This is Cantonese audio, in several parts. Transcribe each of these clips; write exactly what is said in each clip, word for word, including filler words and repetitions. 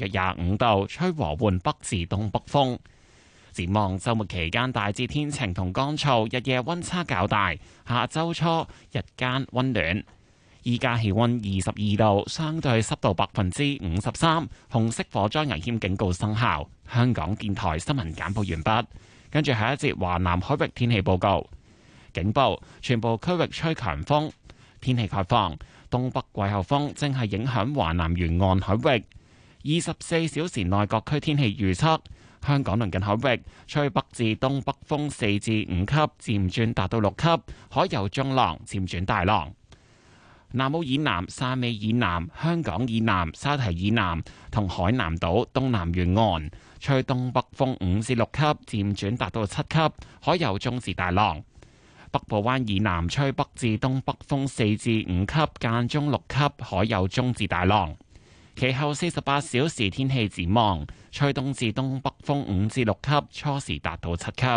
約廿五度，吹和緩北至東北風。展望週末期間大致天晴同乾燥，日夜溫差較大。下週初日間溫暖。依家氣溫二十二度，相對濕度百分之五十三，紅色火災危險警告生效。香港電台新聞簡報完畢。跟住下一節華南海域天氣報告。警報，全部區域吹強風。天氣概況，東北季候風正係影響華南沿岸海域。二十四小時內各區天氣預測。香港鄰近海域吹北至東北風四至五級，漸轉達到六級，海有中浪，漸轉大浪。南澳以南、汕尾以南、香港以南、沙堤以南同海南島東南沿岸吹東北風五至六級，漸轉達到七級，海有中至大浪。北部灣以南吹北至東北風四至五級，間中六級，海有中至大浪。其後四十八小時天氣展望，吹東至東北風五至六級，初時達到七級。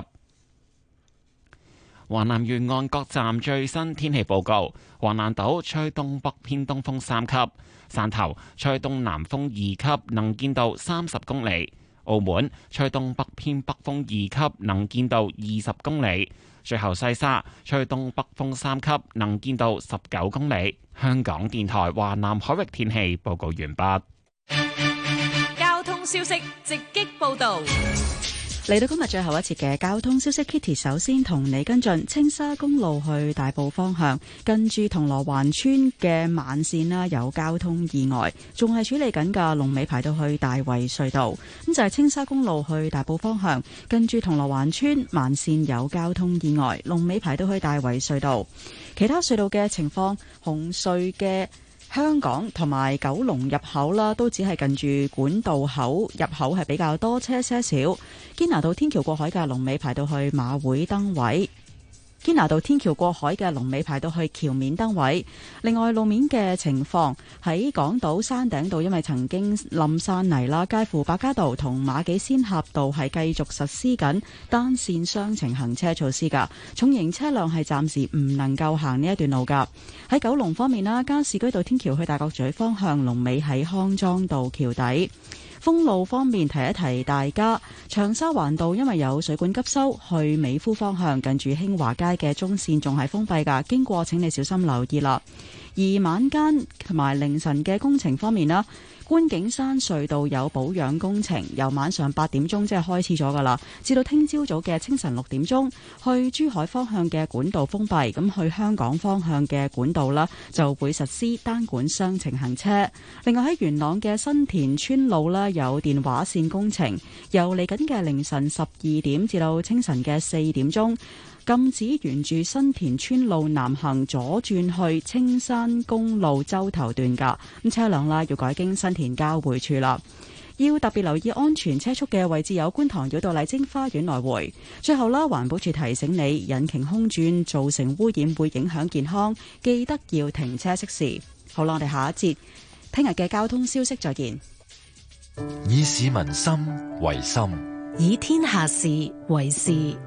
華南沿岸各站最新天氣報告：橫瀾島吹東北偏東風三級，汕頭吹東南風二級，能見度三十公里；澳門吹東北偏北風二級，能見度二十公里。最後西沙吹東北風三級，能見度十九公里。香港電台華南海域天氣報告完畢。 交通消息直擊報道。 嚟到今日最後一節嘅交通消息 ，Kitty 首先同你跟進青沙公路去大埔方向，近住銅鑼灣村嘅慢線啦，有交通意外，仲係處理緊㗎，龍尾排到去大圍隧道。咁就係青沙公路去大埔方向，近住銅鑼灣村慢線有交通意外，龍尾排到去大圍隧道。其他隧道嘅情況，紅隧嘅香港同埋九龍入口啦，都只係近住管道口入口係比較多車些少。堅拿道天橋過海嘅龍尾排到去馬會燈位。堅拿道天橋過海嘅龍尾排到去橋面燈位。另外路面嘅情況喺港島山頂道，因為曾經冧山泥啦，介乎百家道同馬己仙峽道係繼續實施緊單線雙程行車措施噶，重型車輛係暫時唔能夠行呢一段路噶。喺九龍方面啦，加士居道天橋去大角咀方向龍尾喺康莊道橋底。封路方面，提一提大家，長沙灣道因為有水管急修，去美孚方向近住興華街嘅中線仲係封閉噶，經過請你小心留意啦。而晚間同埋凌晨嘅工程方面啦，觀景山隧道有保養工程，由晚上八點鐘即係開始咗噶啦，至到聽朝早嘅清晨六點鐘，去珠海方向嘅管道封閉，咁去香港方向嘅管道啦就會實施單管雙程行車。另外喺元朗嘅新田村路啦，有電話線工程，由嚟緊嘅凌晨十二點至到清晨嘅四點鐘，禁止沿住新田村路南行左轉去青山公路洲頭段噶，咁車輛啦要改經新田交匯處啦。要特別留意安全車速嘅位置有觀塘繞道麗晶花園來回。最後啦，環保署提醒你，引擎空轉造成污染會影響健康，記得要停車熄匙。好啦，我哋下一節聽日嘅交通消息再見。 以市民心為心， 以天下事為事。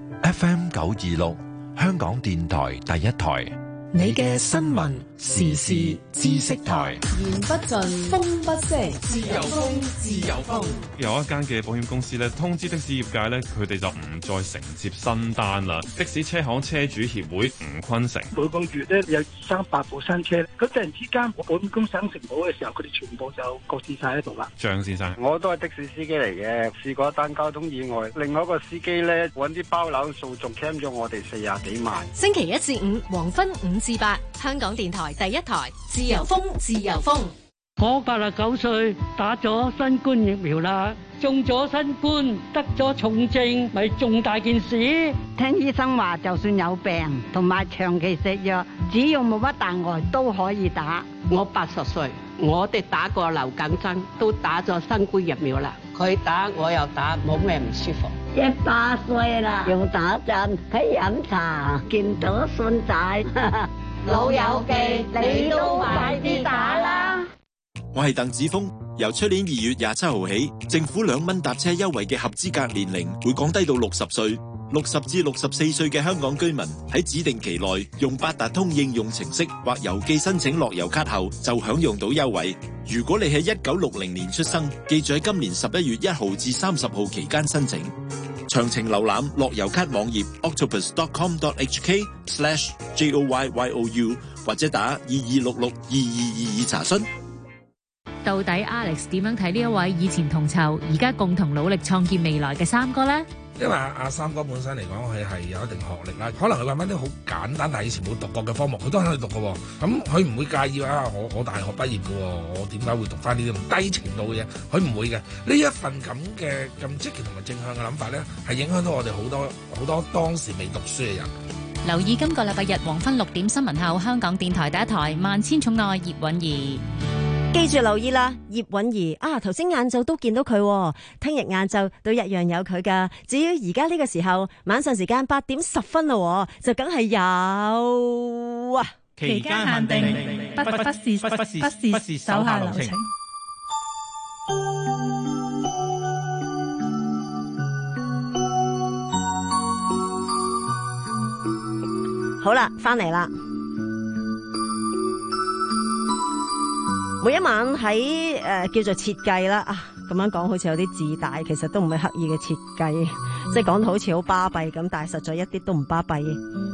F M 九二六，香港電台第一台， 你嘅新聞時事知識台，言不盡，風不息，自由風，自由風。 有一間嘅保險公司咧，通知的士業界咧，佢哋就唔再承接新單啦。的士車行車主協會吳坤成， 每個月咧有三百部新車，佢突然之間保險公司承保嘅時候，佢哋全部就擱置晒喺度啦。 張先生， 我都係的士司機嚟嘅，試過一單交通意外，另外一個司機咧揾啲包攬訴訟 claim 咗我哋四廿幾萬。 星期一至五黃昏五至八，香港電台第一台，自由風，自由風。 我八十九歲，打咗新冠疫苗啦，中咗新冠，得咗重症，咪重大件事。 聽醫生話，就算有病同埋長期食藥，只要冇乜大礙都可以打。 我八十歲，我哋打過流感針，都打咗新冠疫苗啦。佢打我又打，冇咩唔舒服。 一百歲啦，用打針，喺飲茶，見到孫仔， 老友記，你都快啲打啦！ 我係鄧子峰，由出年二月廿七號起，政府兩蚊搭車優惠嘅合資格年齡會降低到六十歲。六十至六十四歲嘅香港居民喺指定期內用八達通應用程式或郵寄申請樂悠咭後，就享用到優惠。 如果你喺一九六零年出生，記住喺今年十一月一號至三十號期間申請。詳情瀏覽樂悠咭網頁 octopus dot com dot h k slash j o y y o u 或者打二二六六二二二二查詢。 到底 Alex 點樣睇呢一位以前同酬，而家共同努力創建未來嘅三哥呢？ 因為阿三哥本身嚟講，佢係有一定學歷啦，可能佢揾翻啲好簡單，但係以前冇讀過嘅科目，佢都肯去讀嘅。咁佢唔會介意啊！我我大學畢業嘅，我點解會讀翻呢啲咁低程度嘅嘢？佢唔會嘅。呢一份咁嘅咁積極同埋正向嘅諗法咧，係影響到我哋好多好多當時未讀書嘅人。 留意今個禮拜日黃昏六點新聞後，香港電台第一台《萬千寵愛葉韻儀》。 記住留意啦，葉韻儀啊，頭先晏晝都見到佢，聽日晏晝都一樣有佢噶。至於而家呢個時候，晚上時間八點十分咯，就梗係有啊。 期間限定，不不是不是不是不是手下留情。 好啦，翻嚟啦。每一晚喺誒、呃、叫做設計啦，啊咁樣講好似有啲自大，其實都唔係刻意嘅設計，即係講到好似好巴閉咁，但係實在一啲都唔巴閉。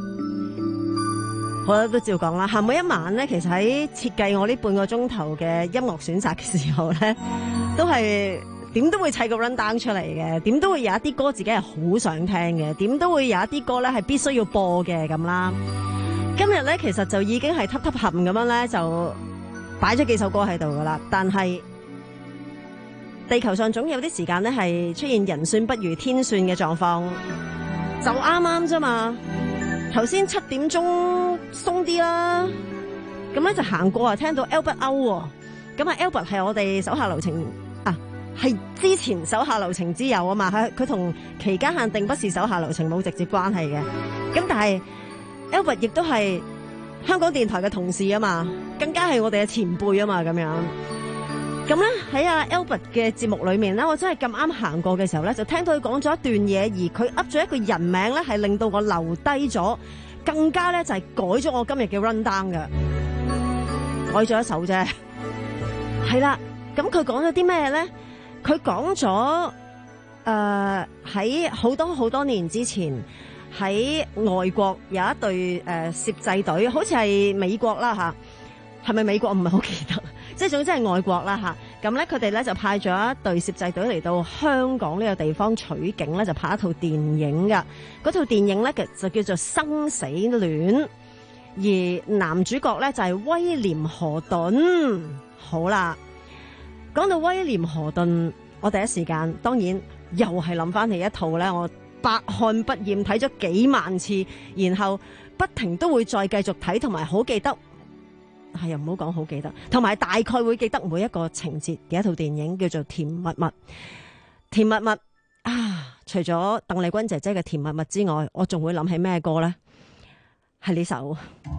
好啦，都照講啦。嚇，每一晚咧，其實喺設計我呢半個鐘頭嘅音樂選擇嘅時候咧，都係點都會砌個 run down 出嚟嘅，點都會有一啲歌自己係好想聽嘅，點都會有一啲歌咧係必須要播嘅咁啦。今日咧其實就已經係揼揼冚咁樣咧就擺咗幾首歌喺度噶啦，但係地球上總有啲時間咧係出現人算不如天算嘅狀況，就啱啱啫嘛。頭先七點鐘鬆啲啦，咁咧就行過啊，聽到 Albert O， 咁啊 Albert 係我哋手下留情啊，係之前手下留情之友啊嘛，佢佢同期間限定不是手下留情冇直接關係嘅，咁但係 Albert 亦都係香港電台嘅同事啊嘛，更加係我哋嘅前輩啊嘛，咁樣。咁咧喺阿 Albert 嘅節目裏面咧，我真係咁啱行過嘅時候咧，就聽到佢講咗一段嘢，而佢噏咗一個人名咧，係令到我留低咗，更加咧就係改咗我今日嘅 run down 嘅，改咗一首啫。係啦，咁佢講咗啲咩咧？佢講咗誒喺好多好多年之前，喺外國有一隊誒攝製隊，好似係美國啦吓，係咪美國？唔係好記得。即係總之係外國啦吓，咁咧佢哋咧就派咗一隊攝製隊嚟到香港呢個地方取景咧，就拍一套電影噶。嗰套電影咧就叫做《生死戀》，而男主角咧就係威廉河頓。好啦，講到威廉河頓，我第一時間當然又係諗翻起一套咧，我百看不厭睇咗幾萬次，然後不停都會再繼續睇，同埋好記得。係又唔好講好記得，同埋大概會記得每一個情節嘅一套電影，叫做《甜蜜蜜》。甜蜜蜜啊！除咗鄧麗君姐姐嘅《甜蜜蜜》之外，我仲會諗起咩歌呢？係呢首。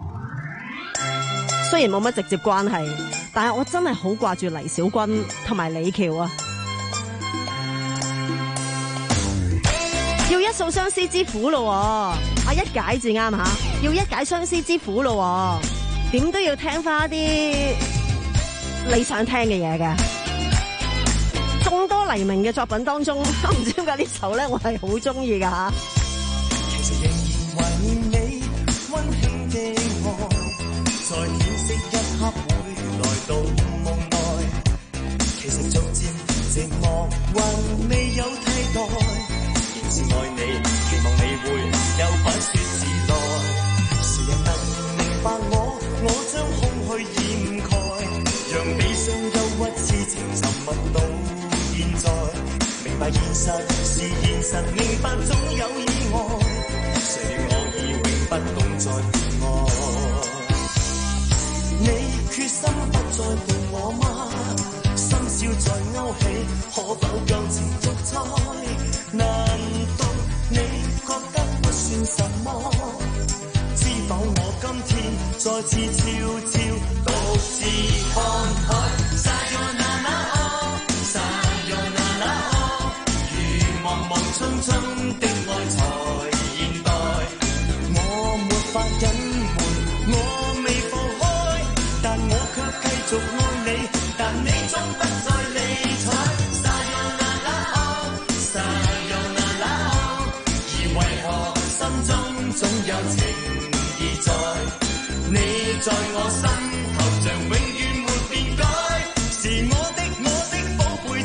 雖然冇乜直接關係，但係我真係好掛住黎小軍同埋李喬啊！要一掃相思之苦咯，啊一解字啱吓，要一解相思之苦咯。點都要聽翻啲你想聽嘅嘢嘅。眾多黎明嘅作品當中，我唔知點解呢首咧，我係好中意噶吓。其實仍然懷念你溫馨的愛，在顯色一刻會來到夢內。其實逐漸寂寞還未有替代，仍是愛你，期望你會有反說自來。誰人能明白我？我將空虛掩蓋，讓悲傷憂鬱之情沉默到現在。明白現實是現實，明白總有意外。誰料我已永不懂再陪愛。你決心不再陪我嗎？深宵再勾起，可否舊情續載？難道你覺得不算什麼？知否我今天再次悄悄獨自看海。Sayonara oh Sayonara oh， 如茫茫匆匆的愛才現代。我沒法隱瞞，我未放開，但我卻繼續愛你。但你你在我心頭像永遠沒變改，是我的我的寶貝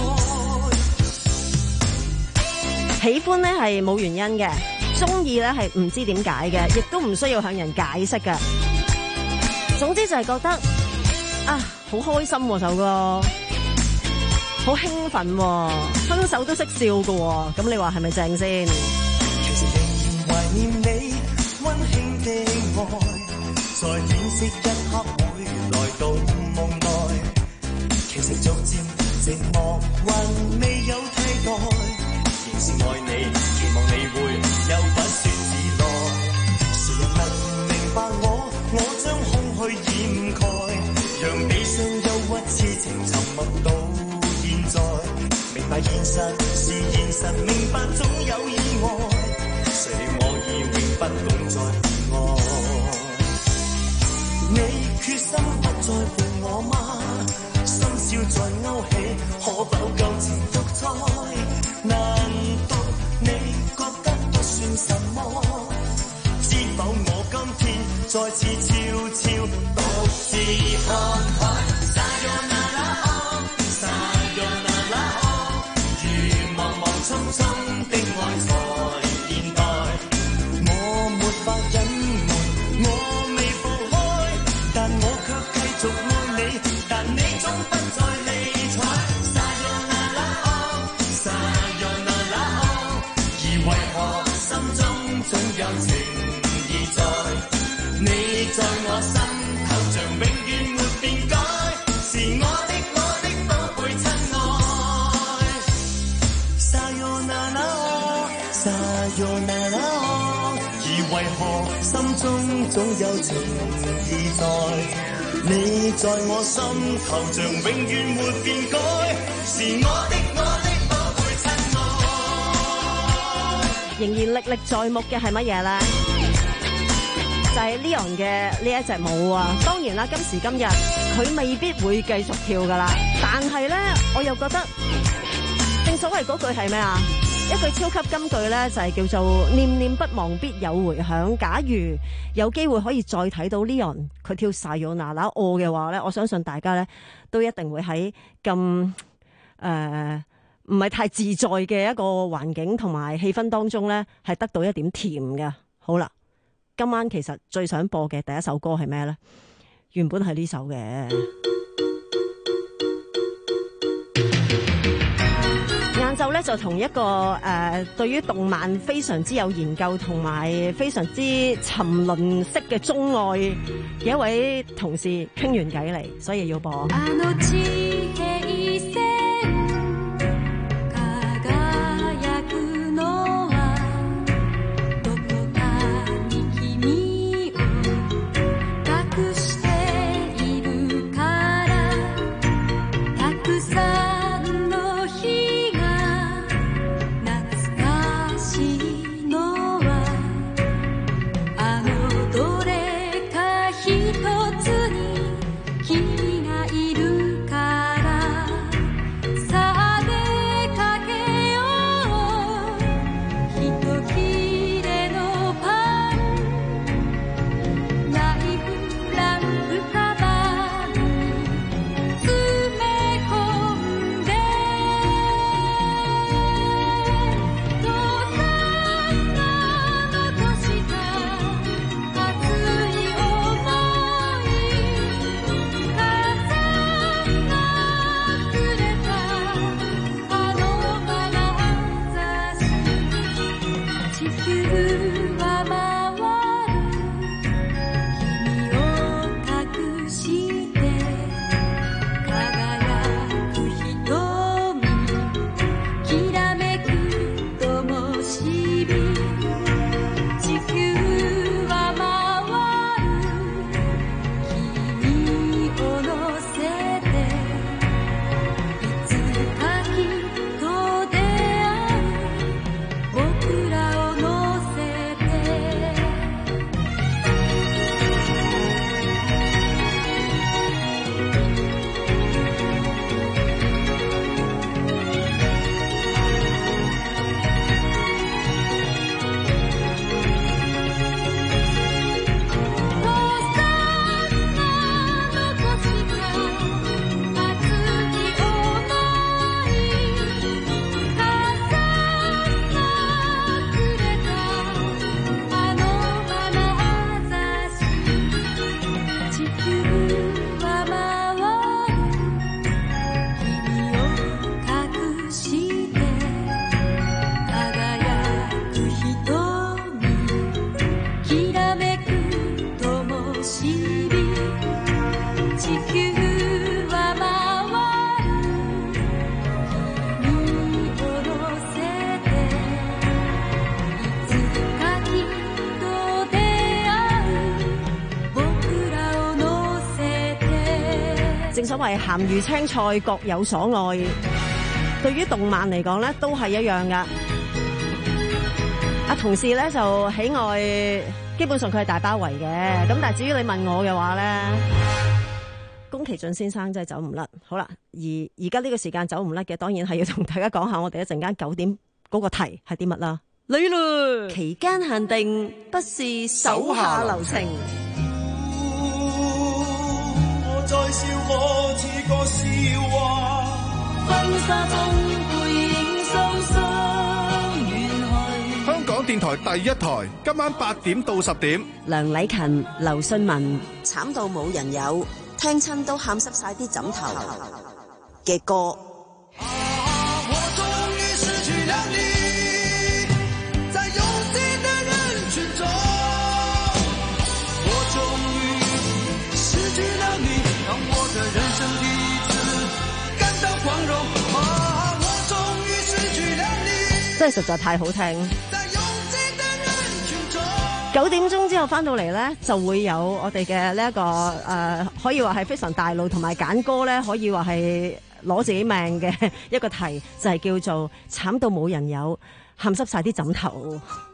親愛。 喜歡呢係冇原因嘅，中意呢係唔知點解嘅，亦都唔需要向人解釋嘅。總之就係覺得啊，好開心喎首歌，好興奮喎，分手都識笑㗎喎，咁你話係咪正先？ 其實仍然懷念你溫馨的愛，在戀色一刻會來到夢內，其實逐漸寂寞還未有替代，仍是愛你，期望你會有不說自來，誰人能明白我，我將空虛掩蓋，讓悲傷憂鬱痴情沉默到現在，明白現實是現實，明白總有意外，誰料我已永不懂再愛，你決心不再伴我嗎？深宵再勾起，可否舊情復再？難道你覺得不算什麼？知否我今天再次悄悄獨自看海。Sayonara， Sayonara， 如茫茫匆匆的愛在現代，我沒法隱瞞，我未放開，但我卻繼續愛你，但你總不再理睬。Sayonara， Sayonara， 而為何心中總有情意在？你在我心頭像永遠沒變改，是我的我的寶貝親愛。Sayonara， Sayonara， 而為何心中總有情意在？你在我心頭像永遠沒變改，是我的我的寶貝親愛。 仍然歷歷在目嘅係乜嘢咧？就係 Leon 嘅呢一隻舞啊！當然啦，今時今日佢未必會繼續跳噶啦，但係咧，我又覺得正所謂嗰句係咩啊？一句超級金句咧，就係叫做念念不忘必有回響。假如有機會可以再睇到 Leon 佢跳 Sayonara 我嘅話咧，我相信大家咧都一定會喺咁誒唔係太自在嘅一個環境同埋氣氛當中咧，係得到一點甜嘅。好啦。今晚其實最想播嘅第一首歌係咩呢？原本係呢首嘅。晏晝咧就同一個誒、呃，對於動漫非常之有研究同埋非常之沉淪式嘅鍾愛嘅一位同事傾完偈嚟，所以要播。 一つに君がいるから所謂鹹魚青菜各有所愛，對於動漫嚟講咧都係一樣噶。啊，同事咧就喜愛，基本上佢係大包圍嘅。咁但係至於你問我嘅話咧，宮崎駿先生真係走唔甩。好啦，而而家呢個時間走唔甩嘅，當然係要同大家講下我哋一陣間九點嗰個題係啲乜啦。嚟啦，期間限定，不是手下留情。 我在笑我似個笑話，婚紗中背影深深遠去。 香港電台第一台，今晚八點到十點。 梁禮勤、劉信文，慘到冇人有，聽親都喊濕晒啲枕頭嘅歌。真係實在太好聽。九點鐘之後翻到嚟呢，就會有我哋嘅呢一個誒、呃，可以話係非常大路，同埋揀歌呢，可以話係攞自己命嘅一個題，就係、是、叫做慘到冇人有，喊濕晒啲枕頭。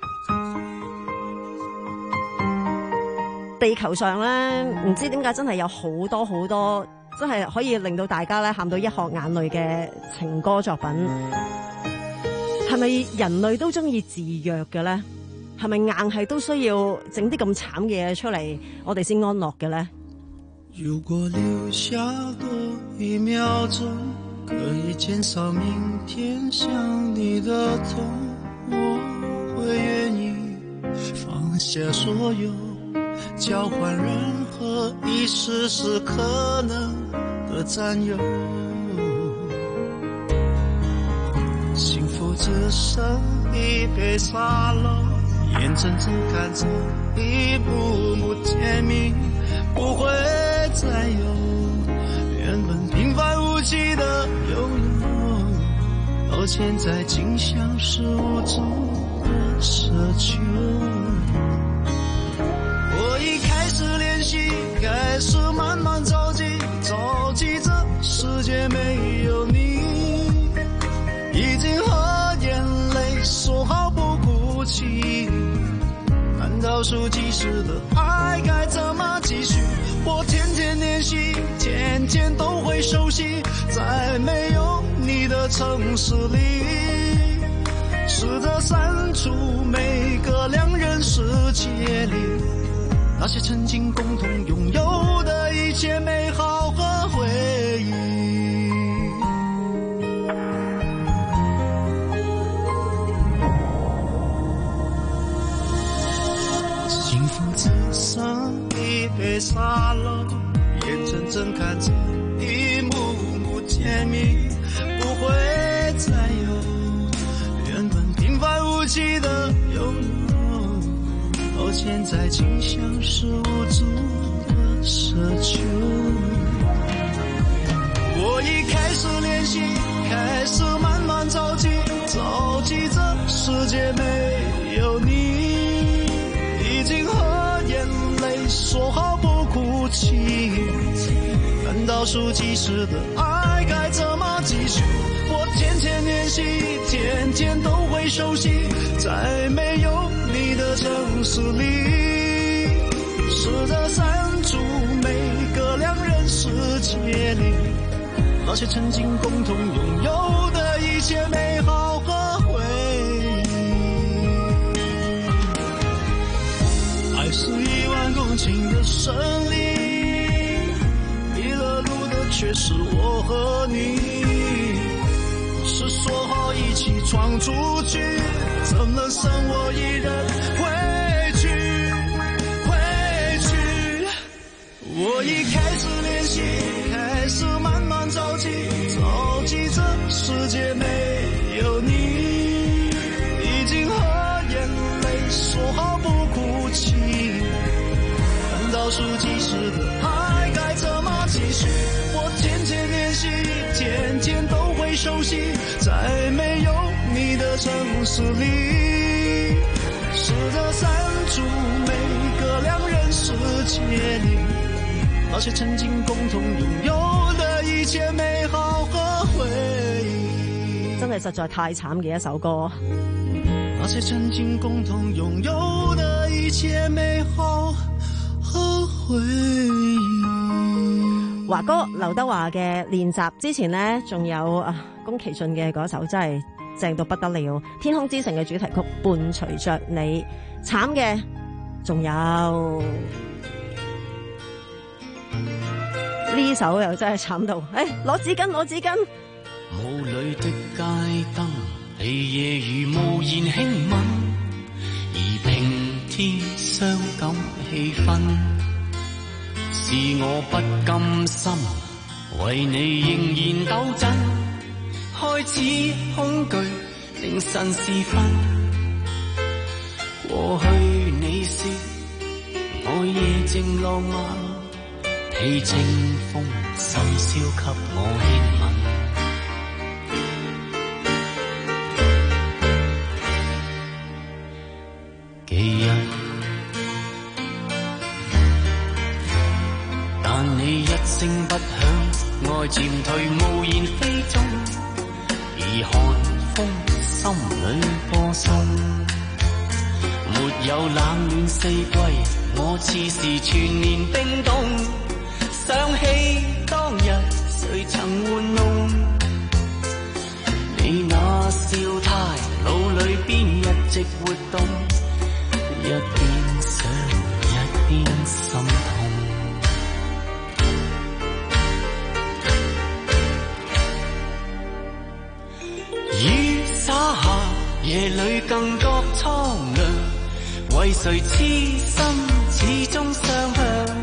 地球上呢，唔知點解真係有好多好多，真係可以令到大家咧喊到一殼眼淚嘅情歌作品。係咪人類都中意自虐嘅咧？係咪硬係都需要整啲咁慘嘅嘢出嚟，我哋先安樂嘅咧？ 如果留下多一秒鐘，可以減少明天想你的痛，我會願意放下所有，交換任何一絲絲可能的佔有。幸福只剩一杯沙漏，眼睜睜看着一幕幕甜蜜不會再有，原本平凡無奇的擁有，到現在竟像是無助的奢求。我已開始練習，開始慢慢着急，着急這世界沒有你，已經和眼淚說好不哭泣，難道數幾時的愛該怎麼繼續？我天天練習，天天都會熟悉，在沒有你的城市裡，試着刪除每個兩人世界裡那些曾經共同擁有的一切美好和回憶。只剩一杯沙漏，眼睜睜看着一幕幕甜蜜不會再有，原本平凡無奇的擁有，到現在竟像是無助的奢求。我已開始練習，開始慢慢着急，着急這世界沒有你，已經和眼淚說好不哭泣，難道數幾時的愛該怎麼繼續？我天天練習，天天都會熟悉，在沒有你的城市裡，試着刪除每個兩人世界裡那些曾經共同擁有的一切美好和回憶。愛是一萬公頃的森林，迷了路的卻是我和你，是說好一起闖出去，怎能剩我一人回去回去？我已開始練習，開始慢慢着急，着急這世界沒有你，已經和眼淚說好不哭泣，難道數幾時的愛該怎麼繼續？我天天練習，天天都會熟悉，在沒有你的城市裡，試着刪除每個兩人世界裡那些曾經共同擁有的一切美好和回憶， 真係實在太慘嘅一首歌。 那些曾經共同擁有的一切美好和回憶。 華哥劉德華嘅練習之前呢，仲有啊宮崎駿嘅嗰首真係正到不得了，《天空之城》嘅主題曲《伴隨着你》。慘嘅仲有呢首又真係慘到，誒攞紙巾攞紙巾。 霧裏的街燈，你夜如無言輕吻，而平添傷感氣氛。是我不甘心，為你仍然抖震，開始恐懼凌晨時分。過去你說我夜靜浪漫，披清風深宵給我輕吻。記日，但你一聲不響，愛漸退無言飛蹤，而寒風心裏播送。沒有冷暖四季，我似是全年冰凍。想起當日誰曾玩弄你那笑態，腦裏邊一直活動，一邊想一邊心痛。雨灑下，夜裏更覺蒼涼，為誰痴心始終相向？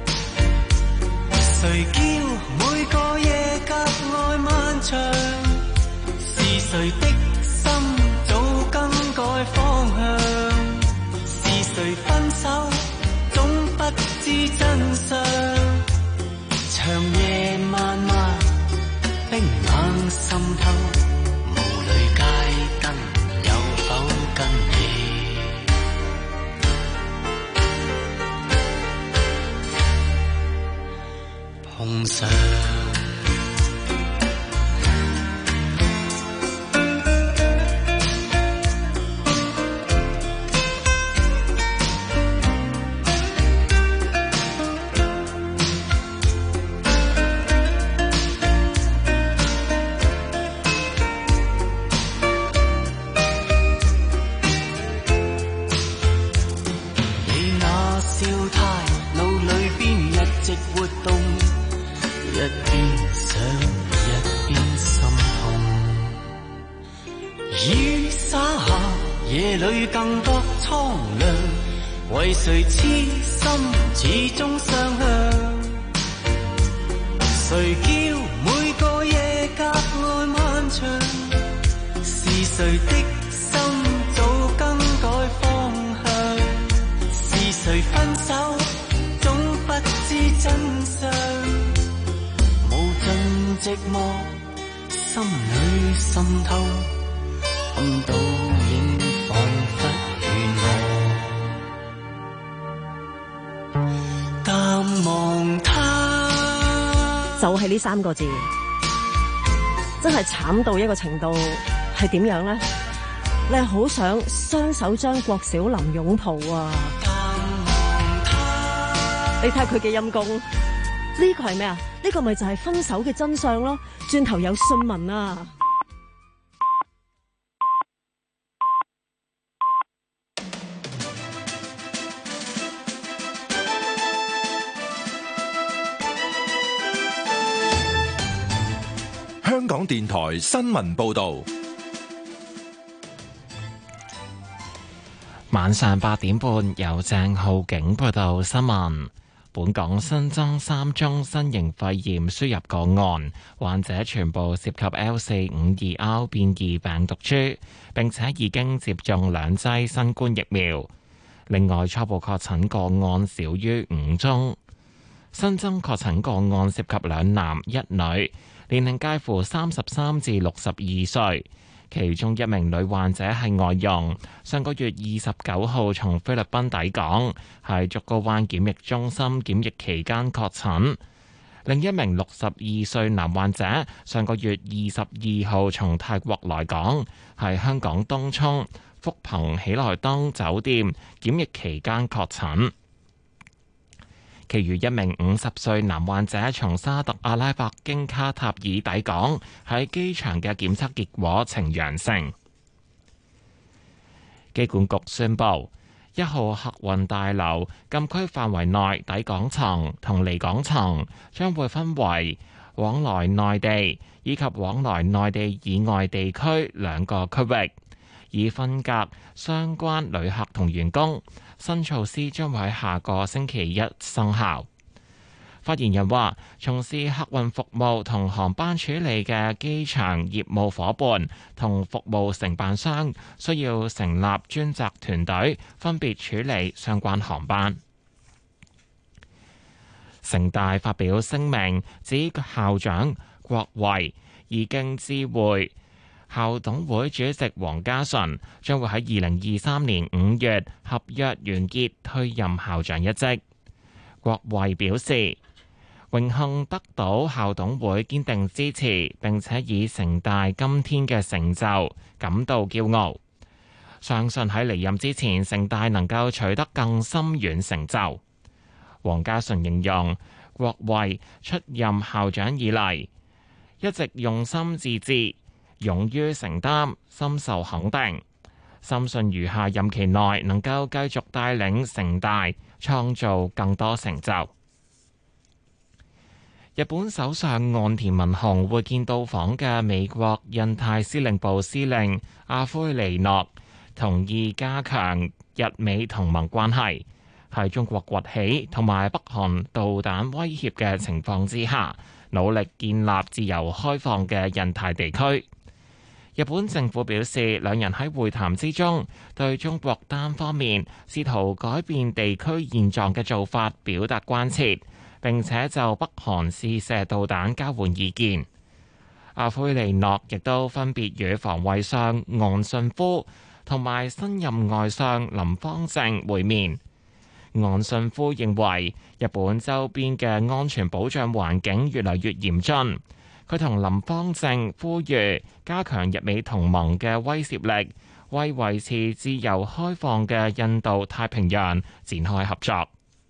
誰叫每個夜格外漫長？是誰的心早更改方向？是誰分手總不知真相？長夜漫漫，冰冷滲透，霧裏街燈有否跟你碰上？為誰痴心始終相向？誰叫每個夜格外漫長？是誰的心早更改方向？是誰分手總不知真相？無盡寂寞心裏滲透，看到影彷彿勸我淡忘他， 就係呢三個字，真係慘到一個程度，係點樣咧？你係好想雙手將郭小霖擁抱啊！你睇下佢嘅陰功，呢個係咩啊？呢個咪就係分手嘅真相咯！轉頭有信文啊！ 香港電台新聞報道， 晚上八點半由鄭浩景報道新聞。本港新增三宗新型肺炎輸入個案，患者全部涉及 L 四五二 R 變異病毒株，並且已經接種兩劑新冠疫苗。另外，初步確診個案少於五宗。新增確診個案涉及兩男一女，年齡介乎三十三至六十二歲， 其中一名女患者係外傭，上個月二十九號從菲律賓抵港，喺竹篙灣檢疫中心檢疫期間確診。另一名六十二歲男患者上個月二十二號從泰國來港，喺香港東涌福朋喜來登酒店檢疫期間確診。其餘一名五十歲男患者從沙特阿拉伯經卡塔爾抵港，喺機場嘅檢測結果呈陽性。機管局宣布，一號客運大樓禁區範圍內抵港層同離港層將會分為往來內地以及往來內地以外地區兩個區域，以分隔相關旅客同員工。新措施將會喺下個星期一生效。發言人話，從事客運服務同航班處理嘅機場業務夥伴同服務承辦商需要成立專責團隊，分別處理相關航班。城大發表聲明，指校長郭衛已經知會校董會主席黃家順，將會喺二零二三年五月合約完結退任校長一職。郭衛表示，榮幸得到校董會堅定支持，並且以城大今天嘅成就感到驕傲。相信喺離任之前，城大能夠取得更深遠成就。黃家順形容郭衛出任校長以嚟，一直用心致志，勇於承擔，深受肯定，深信餘下任期內能夠繼續帶領城大創造更多成就。日本首相岸田文雄會見到訪嘅美國印太司令部司令阿奎利諾，同意加強日美同盟關係，喺中國崛起同埋北韓導彈威脅嘅情況之下，努力建立自由開放嘅印太地區。日本政府表示，兩人喺會談之中對中國單方面試圖改變地區現狀嘅做法表達關切，並且就北韓試射導彈交換意見。阿奎利諾亦都分別與防衛相岸信夫同埋新任外相林芳正會面。岸信夫認為日本周邊嘅安全保障環境越嚟越嚴峻。佢同林芳正呼籲加強日美同盟嘅威懾力，為維持自由開放嘅印度太平洋展開合作。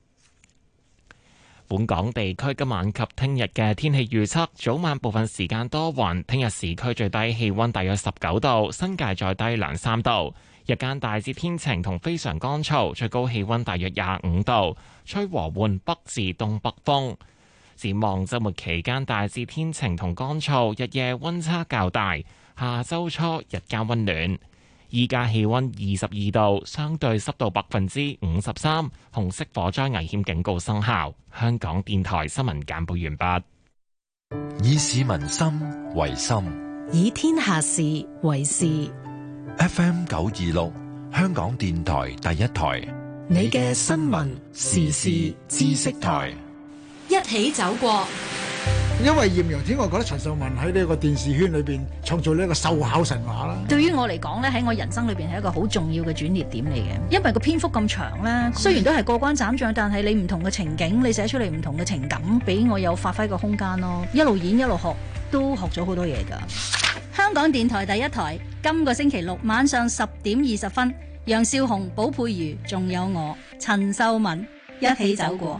本港地區今晚及聽日嘅天氣預測，早晚部分時間多雲，聽日市區最低氣溫大約十九度，新界再低兩三度。日間大致天晴同非常乾燥，最高氣溫大約廿五度，吹和緩北至東北風。展望週末期間大致天晴同乾燥，日夜溫差較大。下週初日間溫暖，依家氣溫二十二度，相對濕度百分之五十三，紅色火災危險警告生效。香港電台新聞簡報完畢。 以市民心為心， 以天下事為事。 F M 九二六，香港電台第一台， 你嘅新聞時事知識台。一起走過， 因為艷陽天，我覺得陳秀雯喺呢個電視圈裏邊創造呢一個壽考神話啦。 對於我嚟講咧，喺我人生裏邊係一個好重要嘅轉捩點嚟嘅，因為個篇幅咁長咧，雖然都係過關斬將，但係你唔同嘅情景，你寫出嚟唔同嘅情感，俾我有發揮個空間咯。一路演一路學，都學咗好多嘢㗎。香港電台第一台，今個星期六晚上十點二十分，楊少紅、寶佩如，仲有我陳秀雯，一起走過。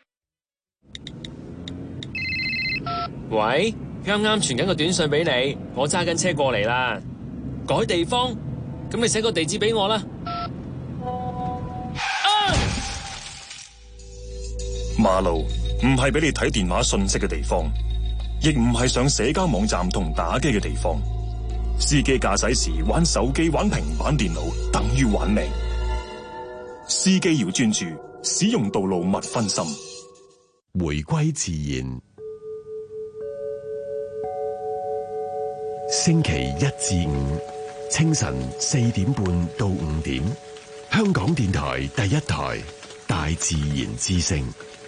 喂，啱啱傳緊個短信俾你，我揸緊車過嚟啦。改地方，咁你寫個地址俾我啦。啊！ 馬路唔係俾你睇電話信息嘅地方，亦唔係上社交網站同打機嘅地方。司機駕駛時玩手機、玩平板電腦，等於玩命。司機要專注，使用道路勿分心。 回歸自然。星期一至五清晨四點半到五點，香港電台第一台大自然之聲。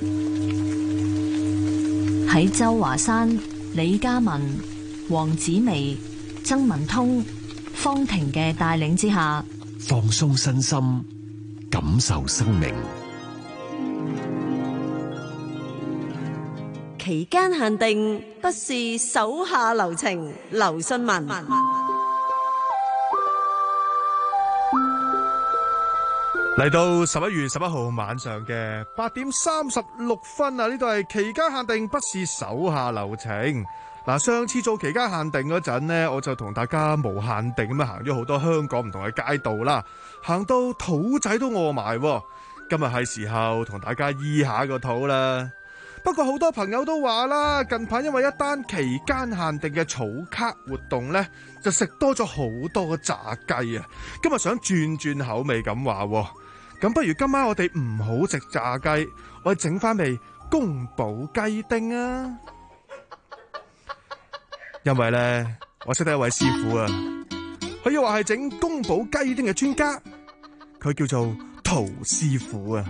喺周華山、李嘉文、黃子薇、曾文通方婷嘅帶領之下， 放鬆身心，感受生命。 期間限定不是手下留情，劉信文。 嚟到十一月十一號晚上嘅八點三十六分啊！呢度係期間限定，不是手下留情。嗱，上次做期間限定嗰陣呢，我就同大家無限定咁樣行咗好多香港唔同嘅街道啦，行到肚仔都餓埋。今日係時候同大家醫下個肚啦。不過好多朋友都話啦，近排因為一單期間限定嘅草卡活動呢，就食多咗好多炸雞啊！今日想轉轉口味咁話。咁不如今晚我哋唔好食炸雞，我哋整翻味宮保雞丁啊！因為咧，我識得一位師傅啊，可以話係整宮保雞丁嘅專家，佢叫做陶師傅啊。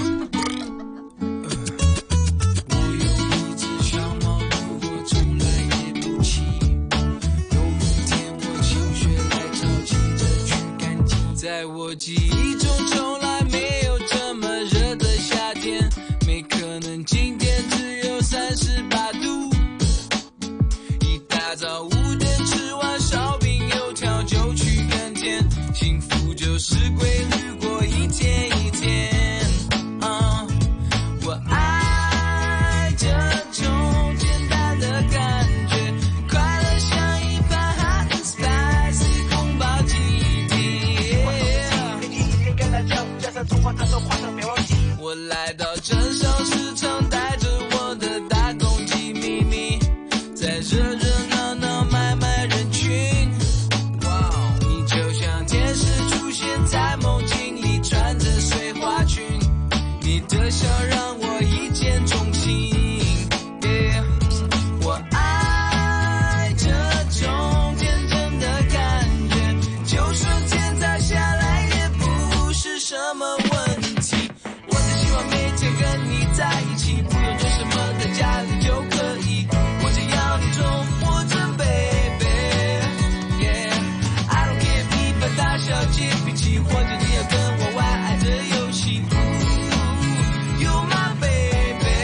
在我記憶中從來沒有這麼熱的夏天，沒可能今天只有三十八度。一大早五點吃完燒餅油條就去耕田，幸福就是規律過一天一天。啊，我愛這種簡單的感覺，快樂像一盤 hot and spicy 宮保雞丁。我來到鎮上市場，帶着我的大公雞秘密，在熱熱鬧鬧買賣人群。哇，你就像天使出現在夢境裡，穿着碎花裙，你的笑讓我一見鍾情。Yeah, 我愛這種天真的感覺，就算天塌下來也不是什麼問題。我只希望每天跟你在一起，不用做什麼在家裡就可以，我只要你寵我的 baby。 Yeah, I don't care 地方大小姐脾氣，或者你要跟我玩愛的遊戲。You're my baby。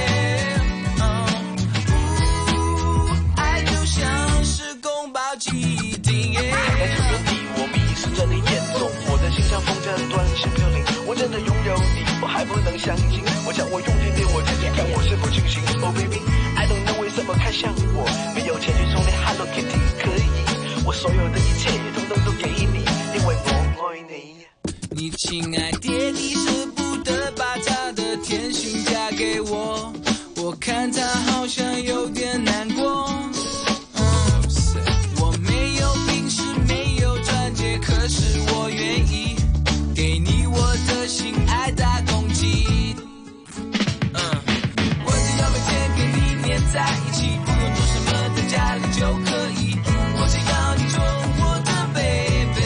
愛就像是宮保雞丁。 在這原地我迷失在你眼中，我的心像風箏斷線飄零，我真的擁有你，我還不能相信，我想我用盡對我自己，看我是否清醒。Oh baby I don't know 為什麼太像我，沒有錢去充電 Hello Kitty 可以，我所有的一切統統都給你，因為我愛你。 你親愛爹地捨不得把他的甜心嫁給我，我看他好像有點難過。我沒有平時沒有鑽戒，可是我願意給你我的心愛大公雞。嗯，我只要每天跟你黏在一起，不用做什麼在家裡就可以，我只要你寵我的 baby。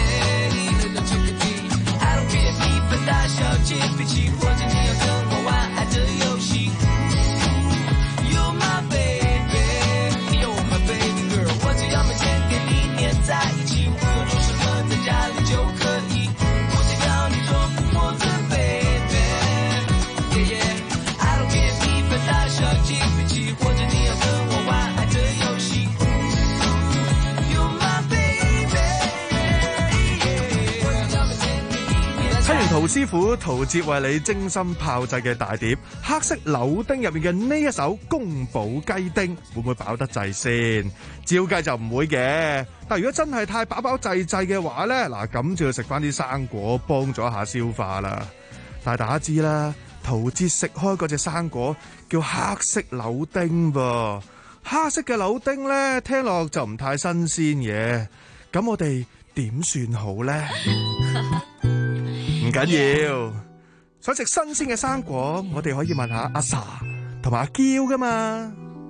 I don't care 地方大小姐脾氣，或者你要跟我玩愛的遊戲。You're my baby, you're my baby girl， 我只要每天跟你黏在一起，不用做什麼在家裡就可以，我只要你寵我的 baby。 Yeah yeah I don't care 地方大小姐脾氣，或者你要跟我玩愛的遊戲。You're my baby。 聽完陶師傅陶喆為你精心炮製嘅大碟黑色柳丁入面嘅呢一首宮保雞丁，會唔會飽得滯先？照計就唔會嘅，但如果真係太飽飽滯滯嘅話咧，嗱咁就要食翻啲生果幫咗一下消化啦。但係大家知啦，陶喆食開嗰隻生果叫黑色柳丁噃，黑色嘅柳丁咧聽落就唔太新鮮嘅，咁我哋點算好咧？唔緊要，想食新鮮嘅生果，我哋可以問下阿 sa 同埋阿嬌噶嘛。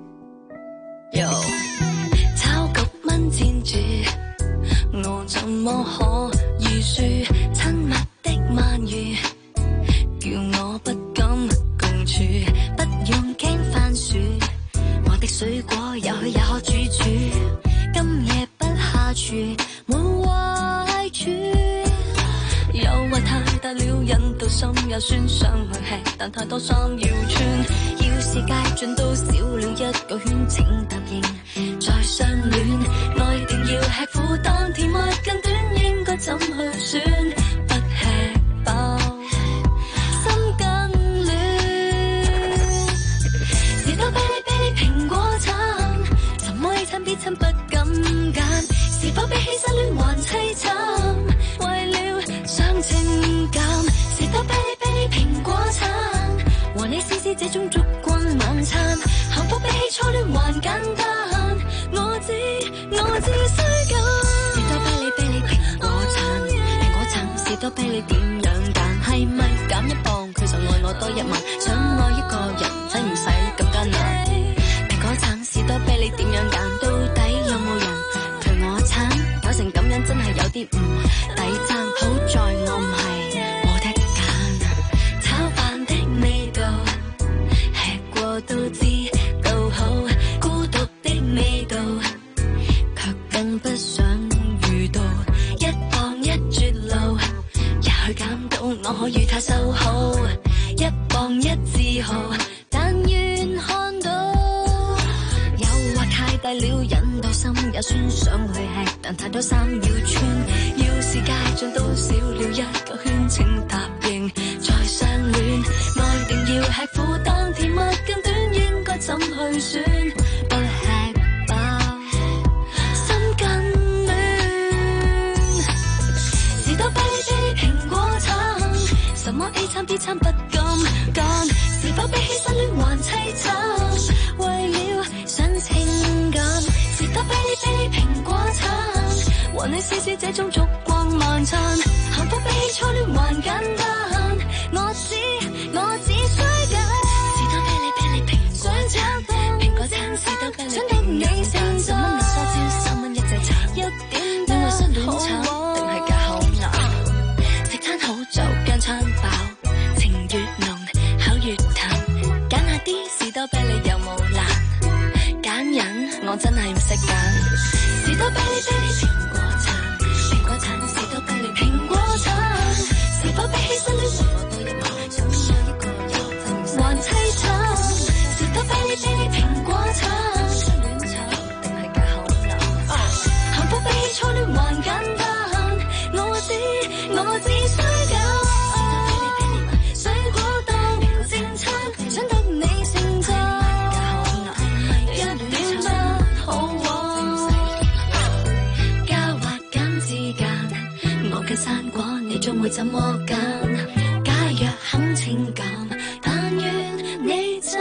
炒焗蚊煎煮，我怎麼可以輸？親密的鰻魚，叫我不敢共處，不用驚番薯，我的水果也許也可煮煮，今夜不下廚，沒話。 大了，引到心也酸上去吃，但太多衫要穿。要是街盡都少了一個圈，請答應再相戀。愛定要吃苦，但甜蜜更短，應該怎去選？不吃飽，心更亂。士多啤梨啤梨蘋果橙，什麼 A 餐 B 餐不敢揀，是否比犧牲戀還凄慘？為了想情感，士多啤梨啤梨蘋果橙，和你試試這種燭光晚餐，幸福比起初戀還簡單。我知我只需揀士多啤梨啤梨蘋果橙，蘋果橙士多啤梨點樣揀？係咪減一磅佢就愛我多一萬？想愛一個人使唔使咁艱難？蘋果橙士多啤梨點樣揀？到底有冇人陪我橙？搞成咁樣真係有啲唔抵爭，好在我唔係冇得揀。炒飯的味道吃過都知道好，孤獨的味道卻更不想遇到。一磅一絕路，也許減到我可與他修好。一磅一自豪，但願看到誘惑太大了，引到心也酸想去吃，但太多衫要穿。要是街盡都少了一個圈，請答應再相戀。愛定要吃苦，但甜蜜更短，應該怎去選？不吃飽，心更亂。士多啤梨啤梨蘋果橙，什麼 A 餐 B 餐不敢揀，是否比犧牲戀還凄慘？為了想情感，士多啤梨啤梨蘋果橙，和你試試這種燭光晚餐，幸福比起初戀還簡單。我只我只需揀士多啤梨啤梨蘋果橙，蘋果橙士多啤梨想到你成十蚊粒梳蕉，三蚊一隻橙，一點都失戀炒，定係價好難？食餐好就驚餐飽，情越濃口越淡，揀下啲士多啤梨有冇難？揀人我真係唔識揀，士多啤梨啤梨蘋果橙，蘋果橙士多啤梨蘋果橙，是否比犧牲戀我多一萬？想有一個人還凄慘，士多啤梨啤梨蘋果橙，戀炒定係價好難？幸福比起初戀還簡單，我知我只需揀水果當正餐，想得你成讚，一點不好玩，加或減之間，我嘅生果你將會怎麼揀？假若肯情感，但願你真。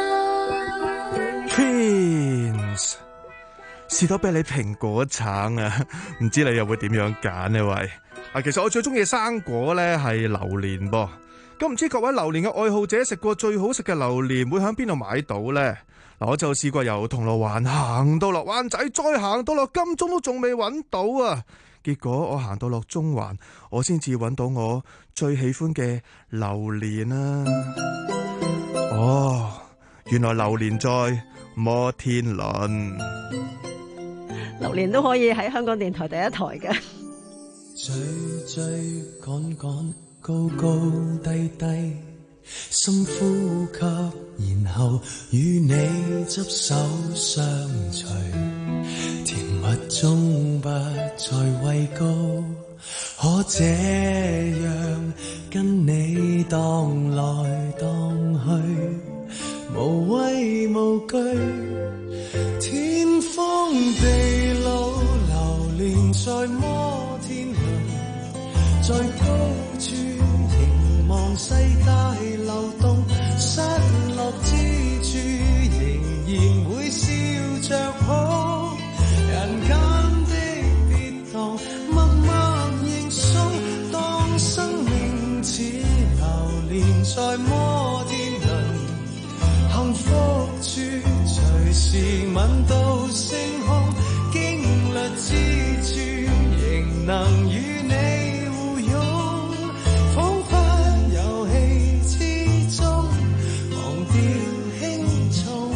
Twins 士多啤梨蘋果橙啊，唔知你又會點樣揀呢？喂，啊，其實我最中意嘅生果咧係榴蓮噃。咁唔知各位榴蓮嘅愛好者食過最好食嘅榴蓮會喺邊度買到呢？嗱，我就試過由銅鑼灣行到落灣仔，再行到落金鐘都仲未揾到啊！結果我行到落中環，我先至揾到我最喜歡嘅榴蓮啊！哦，原來榴蓮在摩天輪， 榴蓮都可以喺香港電台第一台嘅。 追追趕趕，高高低低，深呼吸，然後與你執手相隨，甜蜜中不再畏高，可這樣跟你蕩來蕩去，無畏無懼，天荒地老，流連在摩天輪，在高處凝望世界流動，失落之處仍然會笑着好，人間的跌宕默默認送，當生命似流連在摩天輪，幸福處隨時吻到星空，經歷之處仍能與你互擁，彷彿遊戲之中忘掉輕重，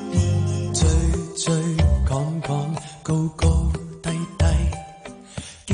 追追趕趕，高高低低，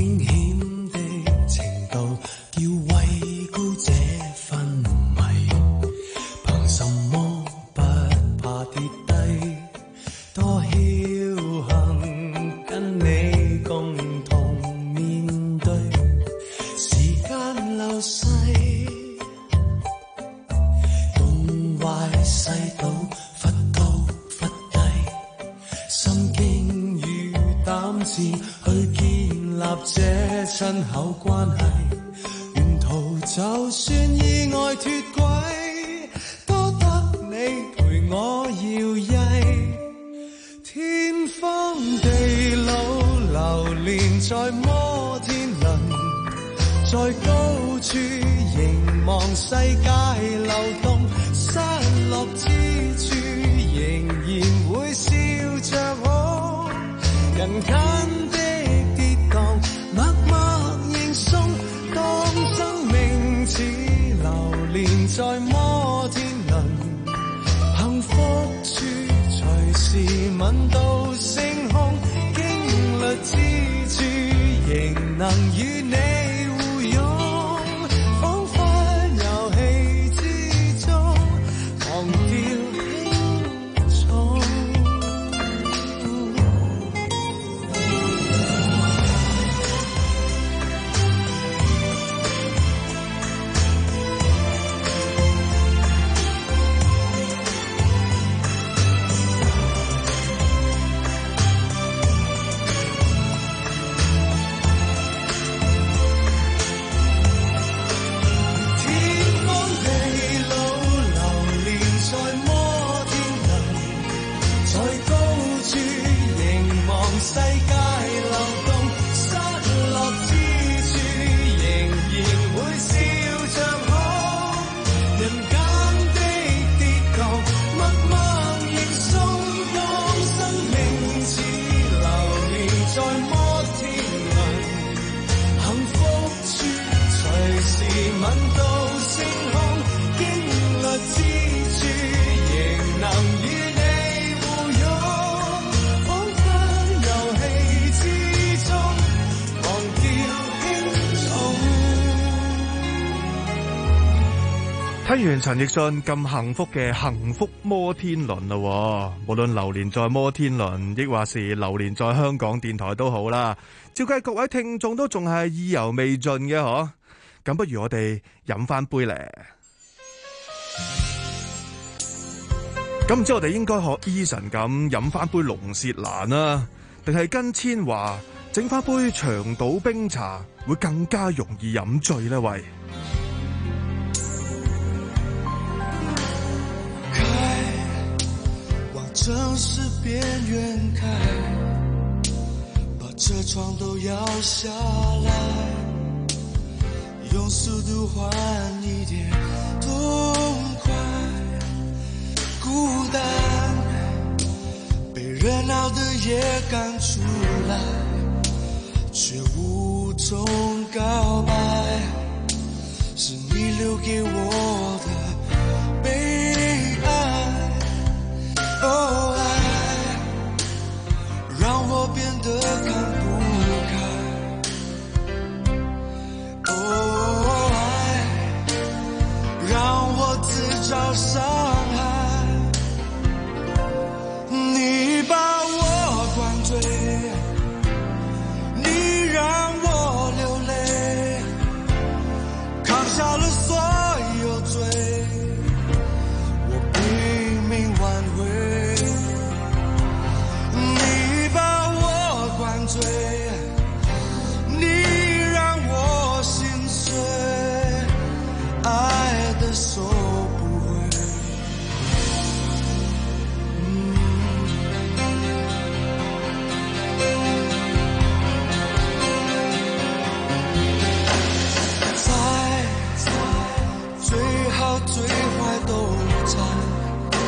心經與膽志去建立這親口關係，沿途就算意外脫軌，多得你陪我搖曳，天荒地老流連在摩天輪，在高處凝望世界流動，失落之處仍然會笑着哭，人間的跌宕默默認送，當生命似流連在摩天輪，幸福處隨時吻到星空，經歷之處仍能與你互擁，彷彿遊戲之中忘掉輕重。世界流動，失落之處仍然會笑着哭，人間的跌宕默默認送，當生命似流連在摩天輪，幸福處隨時吻到星空，經歷之處仍能與你互擁。 聽完陳奕迅咁幸福嘅幸福摩天輪啦，無論流連在摩天輪，亦或是流連在香港電台都好啦。照計各位聽眾都仲係意猶未盡嘅嗬，咁不如我哋飲翻杯咧。咁唔知我哋應該學 Eason 咁飲翻杯龍舌蘭啊，定係跟千華整翻杯長島冰茶會更加容易飲醉呢？喂！ 城市邊緣開，把車窗都搖下來，用速度換一點痛快。孤單被熱鬧的夜趕出來，卻無從告白，是你留給我的悲哀。哦，愛讓我變得看不開，哦，愛讓我自找傷害，你把我灌醉，你讓我流淚，扛下了所有罪，我拼命挽回。醉，你讓我心碎，愛的收不回。嗯，在最好最壞都在，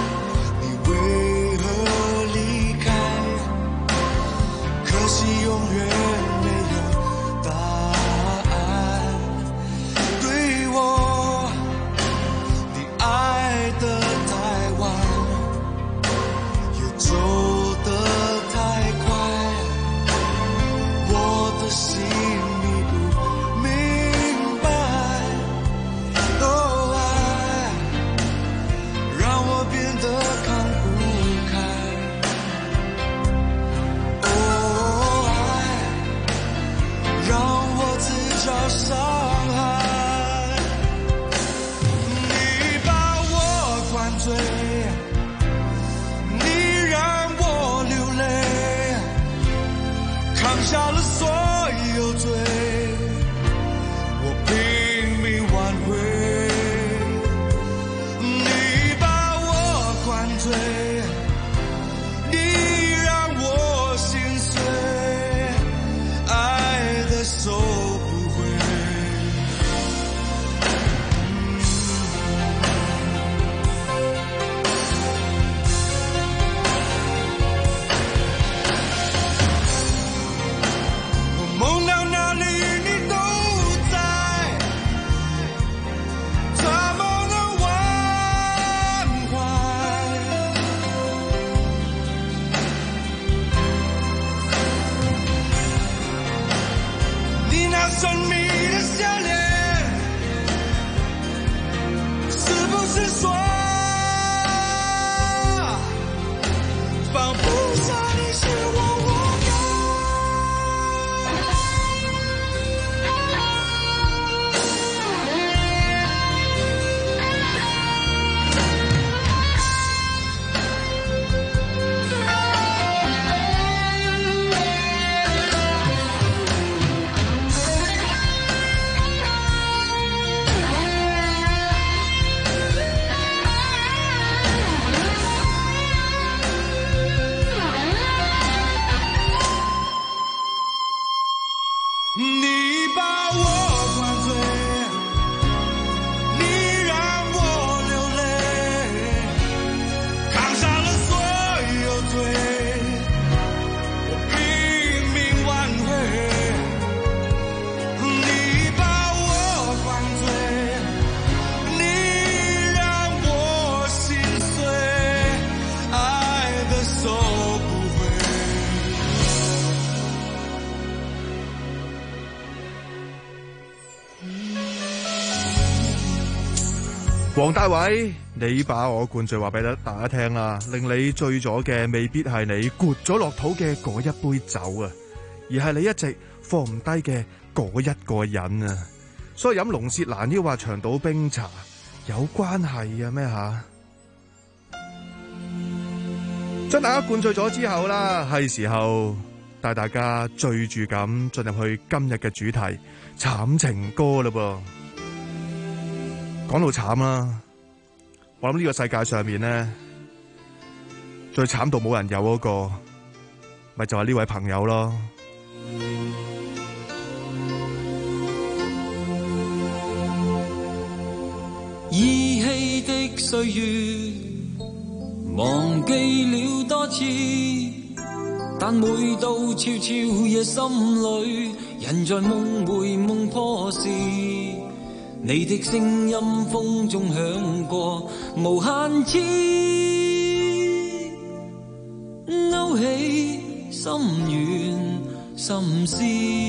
你為何離開？可惜永神秘的笑脸，是不是说放不下你是我活该？你把我灌醉，你让我流泪，扛下了所有罪，我拼命挽回。你把我灌醉，你让我心碎，爱的收不回。 黃大偉，你把我灌醉，話俾大家聽啦，令你醉咗嘅未必係你攰咗落肚嘅嗰一杯酒啊，而係你一直放唔低嘅嗰一個人啊。所以飲龍舌蘭抑或長島冰茶有關係啊咩吓？將大家灌醉咗之後啦，係時候帶大家醉住咁進入去今日嘅主題慘情歌啦噃。講到慘啦，我諗呢個世界上面咧最慘到冇人有嗰個，咪就係呢位朋友咯。 依稀的歲月，忘記了多次，但每到悄悄夜心裏，人在夢回夢破時，你的聲音風中響過無限次，勾起心願心思。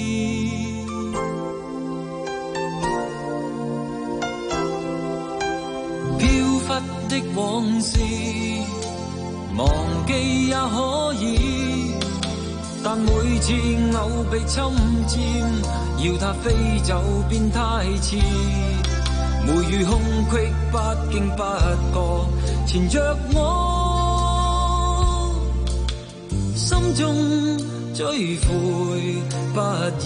飄忽的往事，忘記也可以，但每次偶被侵佔，要它飛走便太遲，每語空隙不經不覺纏着我，心中追悔不已。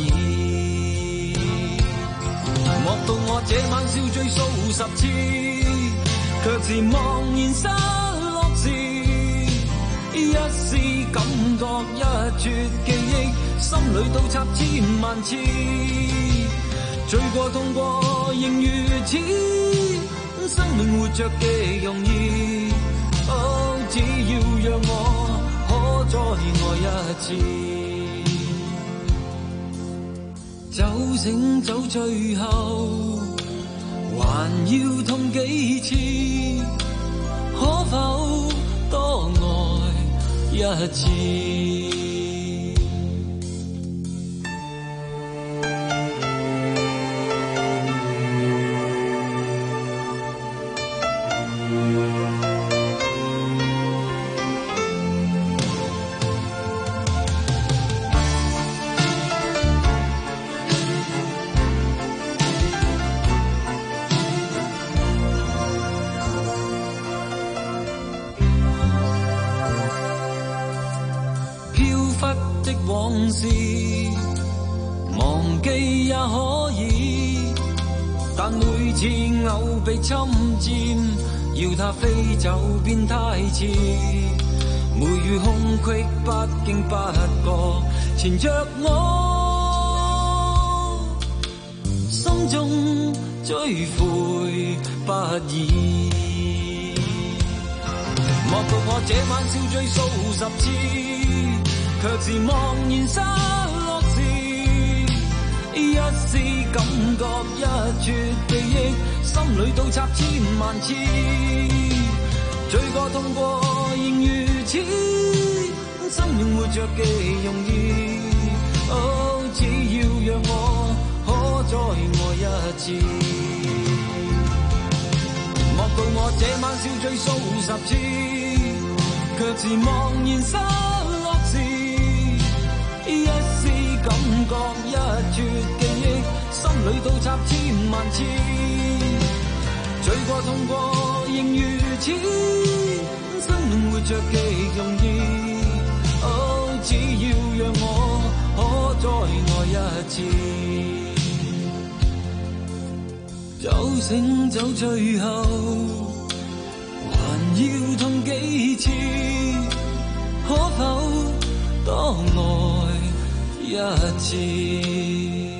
莫道我這晚笑醉數十次，卻是茫然失落時，一絲感覺一撮記憶，心裏倒插千萬次，醉過痛過仍如此，生命活着極容易。哦，只要讓我可再愛一次，酒醒酒醉後還要痛幾次，可否多愛一次？往事忘記也可以，但每次偶被侵佔，要它飛走便太遲，每語空隙不經不覺纏着我，心中追悔不已。莫道我這晚笑醉數十次，卻是茫然失落時，一絲感覺一撮記憶，心裏倒插千萬次，醉過痛過仍如此，生命活着極容易。哦，只要讓我可再愛一次？莫道我這晚笑醉數十次，卻是茫然失落時，一絲感覺一撮記憶，心裏倒插千萬次，醉過痛過仍如此，生命活着極容易。哦，只要讓我可再愛一次，酒醒酒醉後，還要痛幾次？可否多愛一次？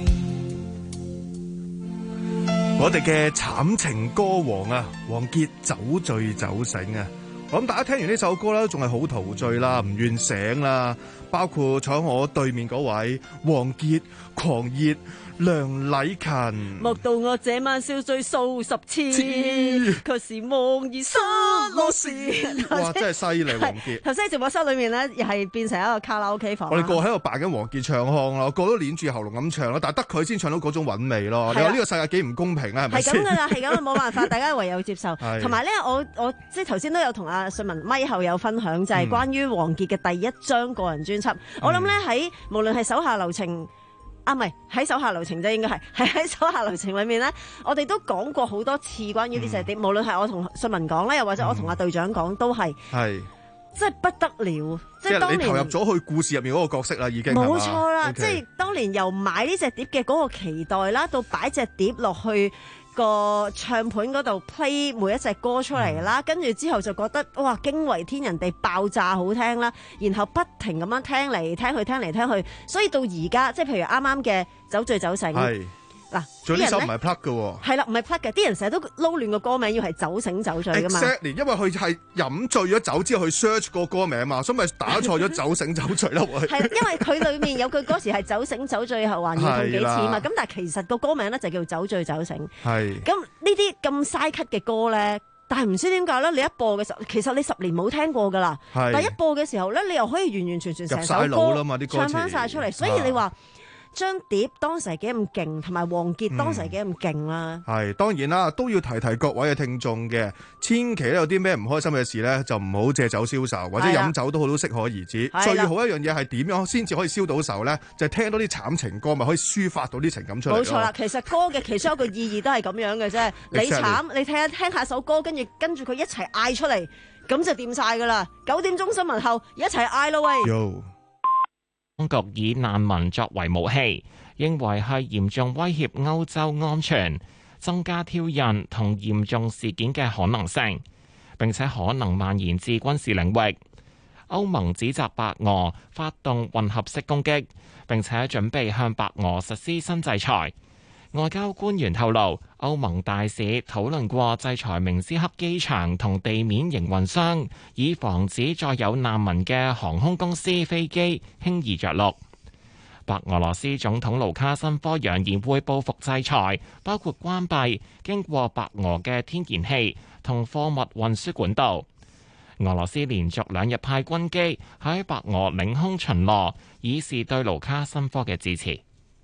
我哋嘅慘情歌王啊，王傑酒醉酒醒啊！我諗大家聽完呢首歌啦，仲係好陶醉啦，唔願醒啦。包括坐喺我對面嗰位王傑狂熱梁禮勤， 莫道我這晚笑醉數十次，卻是茫然失落時。 哇，真係犀利！王傑頭先喺直播室裏面咧，又係變成一個卡拉 OK 房。 我哋個喺度扮緊王傑唱腔啦，個都捏住喉嚨咁唱咯，但係得佢先唱到嗰種韻味咯。你話呢個世界幾唔公平啊？係咪先？係咁噶啦，係咁，冇辦法，大家唯有接受。同埋咧，我我即係頭先都有同阿瑞文咪後有分享，就係、是、關於王傑嘅第一張個人專輯。嗯、我諗咧喺無論係手下留情。啊，唔係喺手下留情啫，應該係係喺手下留情裏面咧，我哋都講過好多次關於呢隻碟，無論係我同信文講咧，又或者我同阿隊長講，都係係真係不得了，即係當年你投入咗去故事入面嗰個角色啦，已經冇錯啦， okay. 即係當年由買呢隻碟嘅嗰個期待啦，到擺隻碟落去個唱盤嗰度 play 每一隻歌出嚟啦，跟、嗯、住之後就覺得哇驚為天人地爆炸好聽啦，然後不停咁樣聽嚟聽去聽嚟聽去，所以到而家即係譬如啱啱嘅酒醉酒醒，嗱，仲有呢首唔係 plug 嘅喎，係啦，唔係 plug 嘅，啲人成日都撈亂個歌名，要係酒醒酒醉噶嘛 exactly， 因為佢係飲醉咗酒之後去 search 個歌名嘛，所以咪打錯咗酒醒酒醉咯。 係，因為佢裏面有句歌詞係酒醒酒醉後還要痛幾次嘛，咁但係其實個歌名咧就叫酒醉酒醒。係，咁呢啲咁嘥咳嘅歌咧，但係唔知點解咧，你一播嘅時候，其實你十年冇聽過噶啦，但係一播嘅時候咧，你又可以完完全全成首歌唱翻晒出嚟，所以你話。張碟當時係幾咁勁，同埋王傑當時係幾咁勁啦。 係、嗯、當然啦，都要提提各位嘅聽眾嘅，千祈有啲咩唔開心嘅事咧，就唔好借酒消愁，或者飲酒都好都適可而止。最好一樣嘢係點樣先至可以消到愁咧？就係、是、聽到啲慘情歌，咪可以抒發到啲情感出嚟。冇錯啦， 其實歌嘅其中一個意義都係咁樣嘅啫。你慘，你聽聽下首歌，跟住跟住佢一齊嗌出嚟，咁就掂晒噶啦。九點鐘新聞後一齊嗌咯喂！ 當局以難民作為武器，認為係嚴重威脅歐洲安全，增加挑釁同嚴重事件嘅可能性，並且可能蔓延至軍事領域。歐盟指責白俄發動混合式攻擊，並且準備向白俄實施新制裁。外交官員透露，歐盟大使討論過制裁明斯克機場同地面營運商，以防止再有難民嘅航空公司飛機輕易着陸。白俄羅斯總統盧卡申科揚言會報復制裁，包括關閉經過白俄嘅天然氣同貨物運輸管道。俄羅斯連續兩日派軍機喺白俄領空巡邏，以示對盧卡申科嘅支持。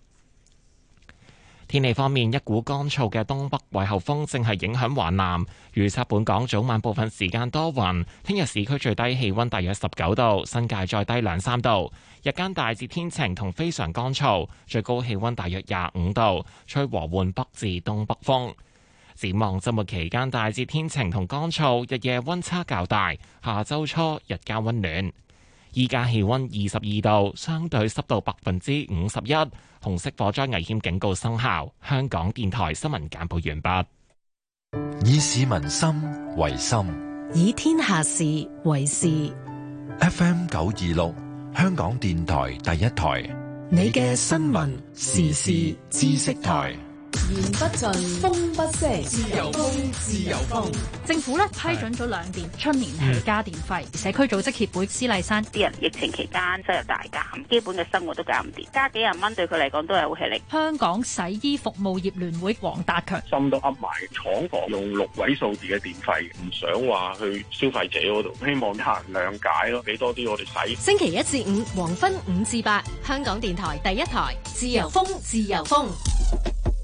天氣方面，一股乾燥嘅東北季候風正係影響華南，預測本港早晚部分時間多雲。聽日市區最低氣溫大約十九度，新界再低兩三度。日間大致天晴同非常乾燥，最高氣溫大約廿五度，吹和緩北至東北風。展望週末期間大致天晴同乾燥，日夜溫差較大。下週初日間溫暖。依家氣溫二十二度，相對濕度百分之五十一，紅色火災危險警告生效。香港電台新聞簡報完畢。 以市民心為心， 以天下事為事。 F M 九二六，香港電台第一台， 你嘅新聞時事知識台。言不盡，風不息，自由風，自由風。 政府咧批准咗兩電春年起加電費。社區組織協會施麗珊， 啲人疫情期間收入大減，基本嘅生活都搞唔掂，加幾廿蚊對佢嚟講都係好吃力。 香港洗衣服務業聯會黃達強， 心都噏埋，廠房用六位數字嘅電費，唔想話去消費者嗰度，希望客人諒解咯，俾多啲我哋使。 星期一至五黃昏五至八，香港電台第一台，自由風，自由風。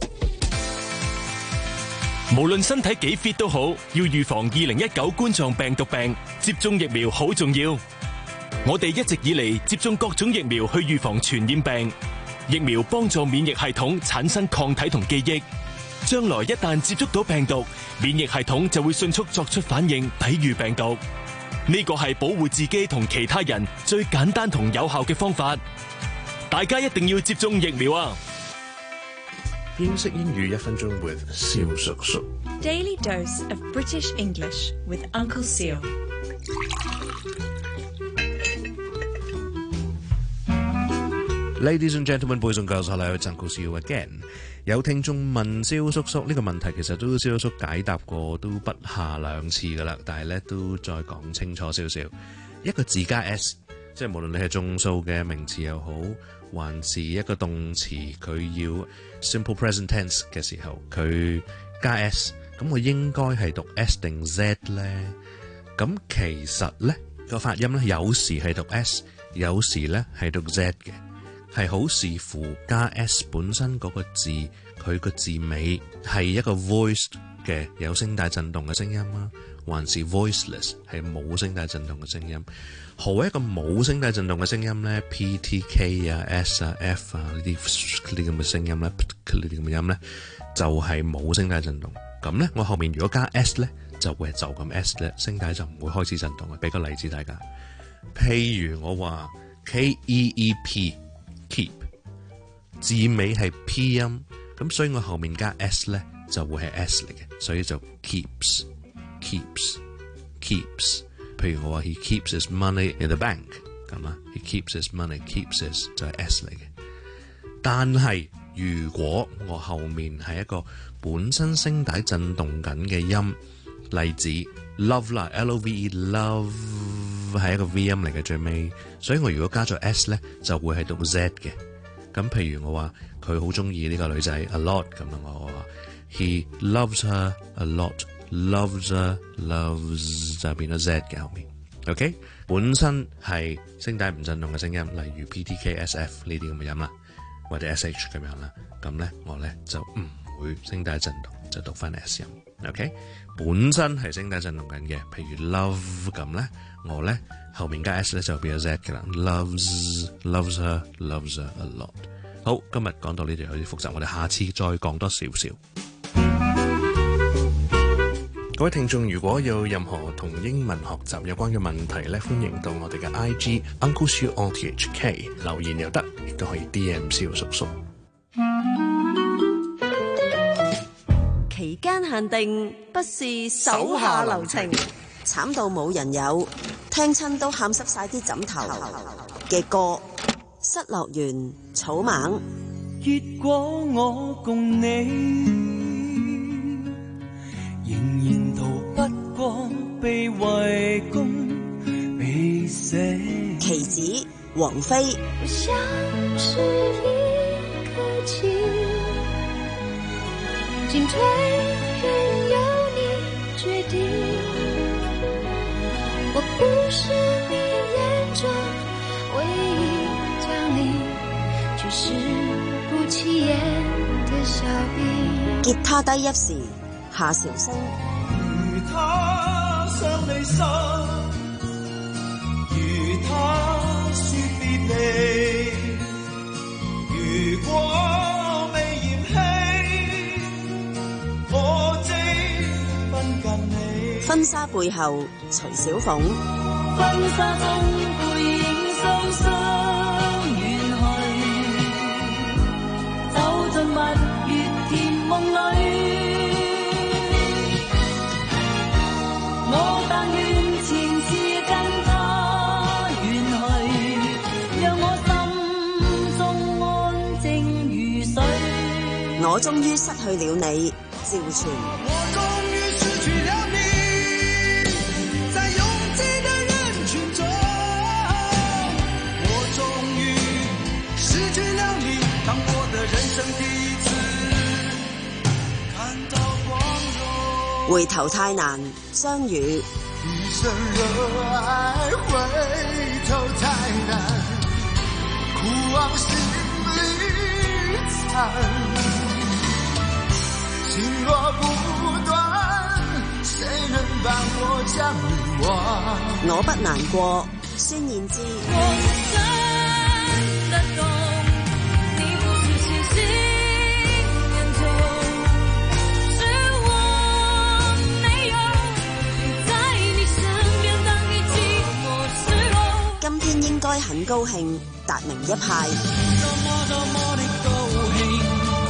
無論身體幾 fit 都好，要預防二零一九冠狀病毒病，接種疫苗好重要。我哋一直以嚟接種各種疫苗去預防傳染病，疫苗幫助免疫系統產生抗體同記憶，將來一旦接觸到病毒，免疫系統就會迅速作出反應，抵禦病毒。呢個係保護自己同其他人最簡單同有效嘅方法，大家一定要接種疫苗啊！ 英式英語一分鐘 with 蕭叔叔。 Daily dose of British English with Uncle Seal. Ladies and gentlemen, boys and girls, hello, it's Uncle Seal again. 有聽眾問蕭叔叔呢個問題，其實都蕭叔叔解答過，都不下兩次噶啦，但係咧都再講清楚少少。一個字加 s， 即係無論你係眾數嘅名詞又好，還是一個動詞，佢要 simple present tense 嘅時候，佢加 s， 咁我應該係讀 s 定 z 咧？咁其實咧個發音咧，有時係讀 s， 有時咧係讀 z 嘅。係好視乎加 s 本身嗰個字，佢個字尾係一個 voiced 嘅有聲帶震動嘅聲音啊，還是 voiceless 係冇聲帶震動嘅聲音。何謂一個冇聲帶震動嘅聲音咧 ？P、T、K 啊、S 啊、F 啊呢啲呢啲咁嘅聲音咧，呢啲咁嘅音咧就係冇聲帶震動。咁咧我後面如果加 s 咧，就會係就咁 s 咧，聲帶就唔會開始震動嘅。俾個例子大家，譬如我話 K E E P。keep 字尾係 P 音，咁所以我後面加 s 咧就會係 s 嚟嘅，所以就 keeps keeps keeps。譬如我話 he keeps his money in the bank 咁啊 ，he keeps his money keeps his 就係 s 嚟嘅。但係如果我後面係一個本身聲帶震動緊嘅音，例子 love 啦 ，L O V E love 係一個 V 音嚟嘅最尾，所以我如果加咗 s 咧，就會係讀 z 嘅。咁譬如我話佢好中意呢個女仔 a lot 咁啦，我話 he loves her a lot，loves her loves 就變咗 z 嘅後面。OK， 本身係聲帶唔震動嘅聲音，例如 P、T、K、S、F 呢啲咁嘅音啦，或者 S、H 咁樣啦，咁咧我咧就唔會聲帶震動，就讀翻 s 音。OK， 本身係聲帶震動緊嘅，譬如 love 咁咧，我咧後面加 s 咧就變咗 z 嘅啦。Loves loves her loves her a lot。好，今日講到呢度有啲複雜，我哋下次再講多少少。各位聽眾，如果有任何同英文學習有關嘅問題咧，歡迎到我哋嘅 I G Uncle Siu O T H K 留言又得，亦都可以 D M 蕭叔叔。 期間限定不是手下留情，慘到冇人有，聽親都喊濕晒啲枕頭嘅歌。失樂園草蜢。 結果我共你仍然逃不過被圍攻被捨。 棋子王菲。 我像是一顆棋，進退任由你決定，我不是你眼中唯一將領，卻是不起眼的小兵。 吉他低一時夏韶聲。 如他傷你心，如他說別離，如果未嫌棄，我即奔近你。 婚紗背後徐小鳳。 婚紗中背影雙雙遠去，走進蜜月甜夢裏。我但願前次跟他遠去，讓我心中安靜如水。 我終於失去了你，趙傳。 我終於失去了你，在擁擠的人群中，我終於失去了你，當我的人生第一次看到光榮。 回頭太難，張宇。 一生熱愛回頭太難，苦往心裡藏，心若不谁能帮我将你忘？ 我不難過，孫燕姿。 我真的懂，你不是星星眼中，是我沒有陪在你身邊，當你寂寞時候。 今天應該很高興，達明一派。 多麼多麼的高興，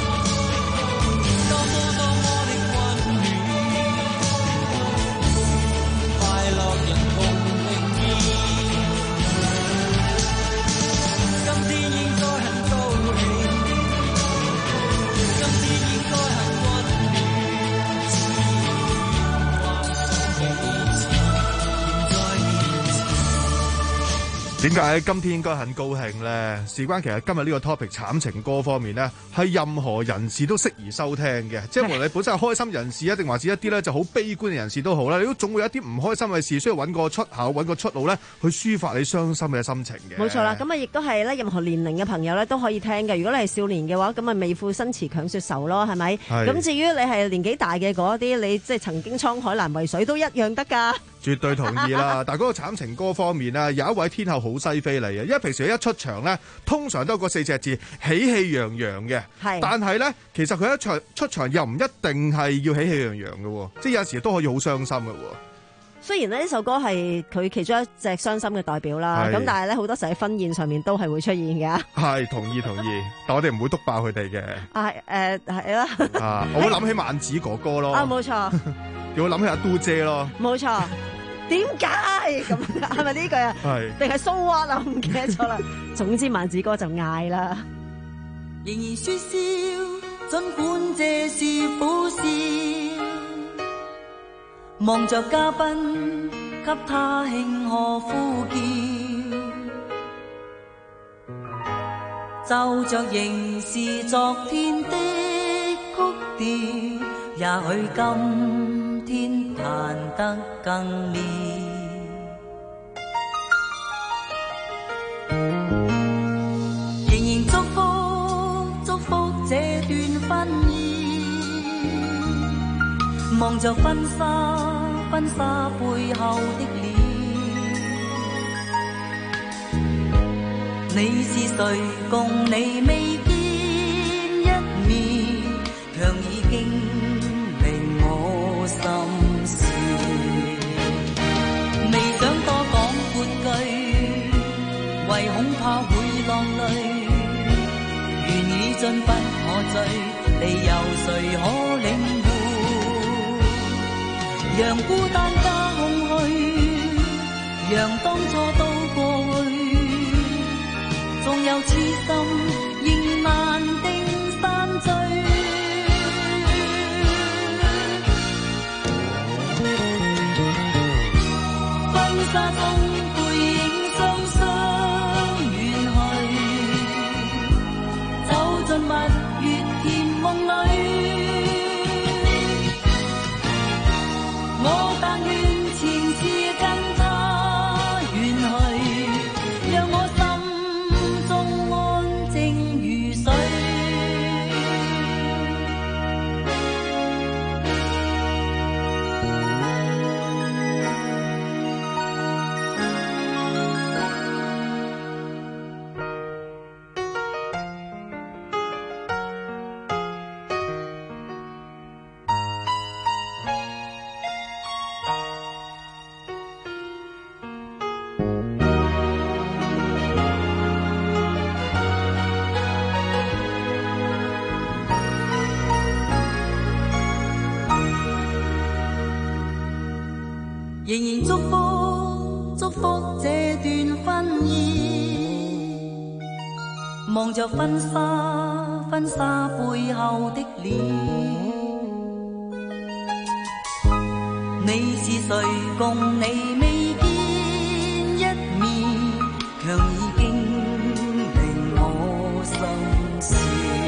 多麼多麼的溫暖，快樂人共榮譽。今天應該很高興，今天應該很溫暖。 點解今天應該很高興呢？事關其實今日呢個 topic 慘情歌方面呢，係任何人士都適宜收聽嘅，即係無論你本身係開心人士啊，定還是一啲咧就好悲觀嘅人士都好啦，你都總會有一啲唔開心嘅事，需要揾個出口、揾個出路咧，去抒發你傷心嘅心情嘅。 冇錯啦，咁啊亦都係咧，任何年齡嘅朋友咧都可以聽嘅。如果你係少年嘅話，咁啊未負新詞強說愁咯，係咪？咁至於你係年紀大嘅嗰啲，你即係曾經滄海難為水都一樣得㗎。 絕對同意啦！但係嗰個慘情歌方面呢，有一位天后好西非嚟嘅，因為平時一出場呢，通常都有嗰四隻字喜氣洋洋嘅。係，但係呢，其實佢一場出場又唔一定係要喜氣洋洋嘅，即係有時都可以好傷心嘅。 雖然呢首歌係佢其中一隻傷心嘅代表啦，咁但係咧好多時喺婚宴上面都係會出現嘅。係，同意同意，但我哋唔會篤爆佢哋嘅。啊誒係啦。啊，我會諗起萬子哥哥咯。啊，冇錯。又會諗起阿嘟姐咯。冇錯。點解咁？係咪呢句啊？係。定係 so what 啊？我唔記得咗啦。總之萬子哥就嗌啦。 仍然說笑，儘管這是苦笑。望着嘉賓，給他慶賀呼叫，就着仍是昨天的曲調，也許今天彈得更妙。仍然祝福祝福這段婚姻，望着婚紗婚紗背後的臉，你是誰共你未見一面，卻已經令我心事。未想多講半句，為恐怕會浪淚，緣已盡不可追，理由誰可領會？讓孤單加空虛，讓當初都過去，縱有痴心仍難定散聚。婚紗中背影雙雙遠去，走進蜜月甜夢裏。我但願前事跟他遠去，讓我心中安靜如水。仍然祝福祝福這段婚姻，望着婚紗婚紗背後的臉，你是誰共你未見一面，卻已經令我心事。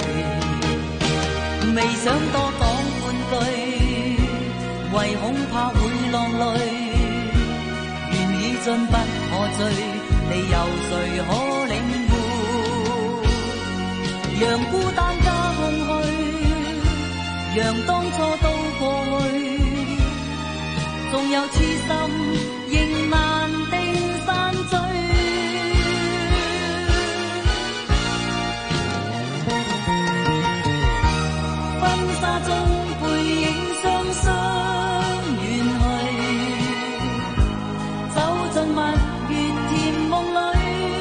未想多講半句，為恐怕會浪淚，盡不可追，理由誰可領會？讓孤單加空虛，讓當初都過去， 共有痴心，仍難定散聚。婚紗中背影雙雙遠去，走進蜜月甜夢裏。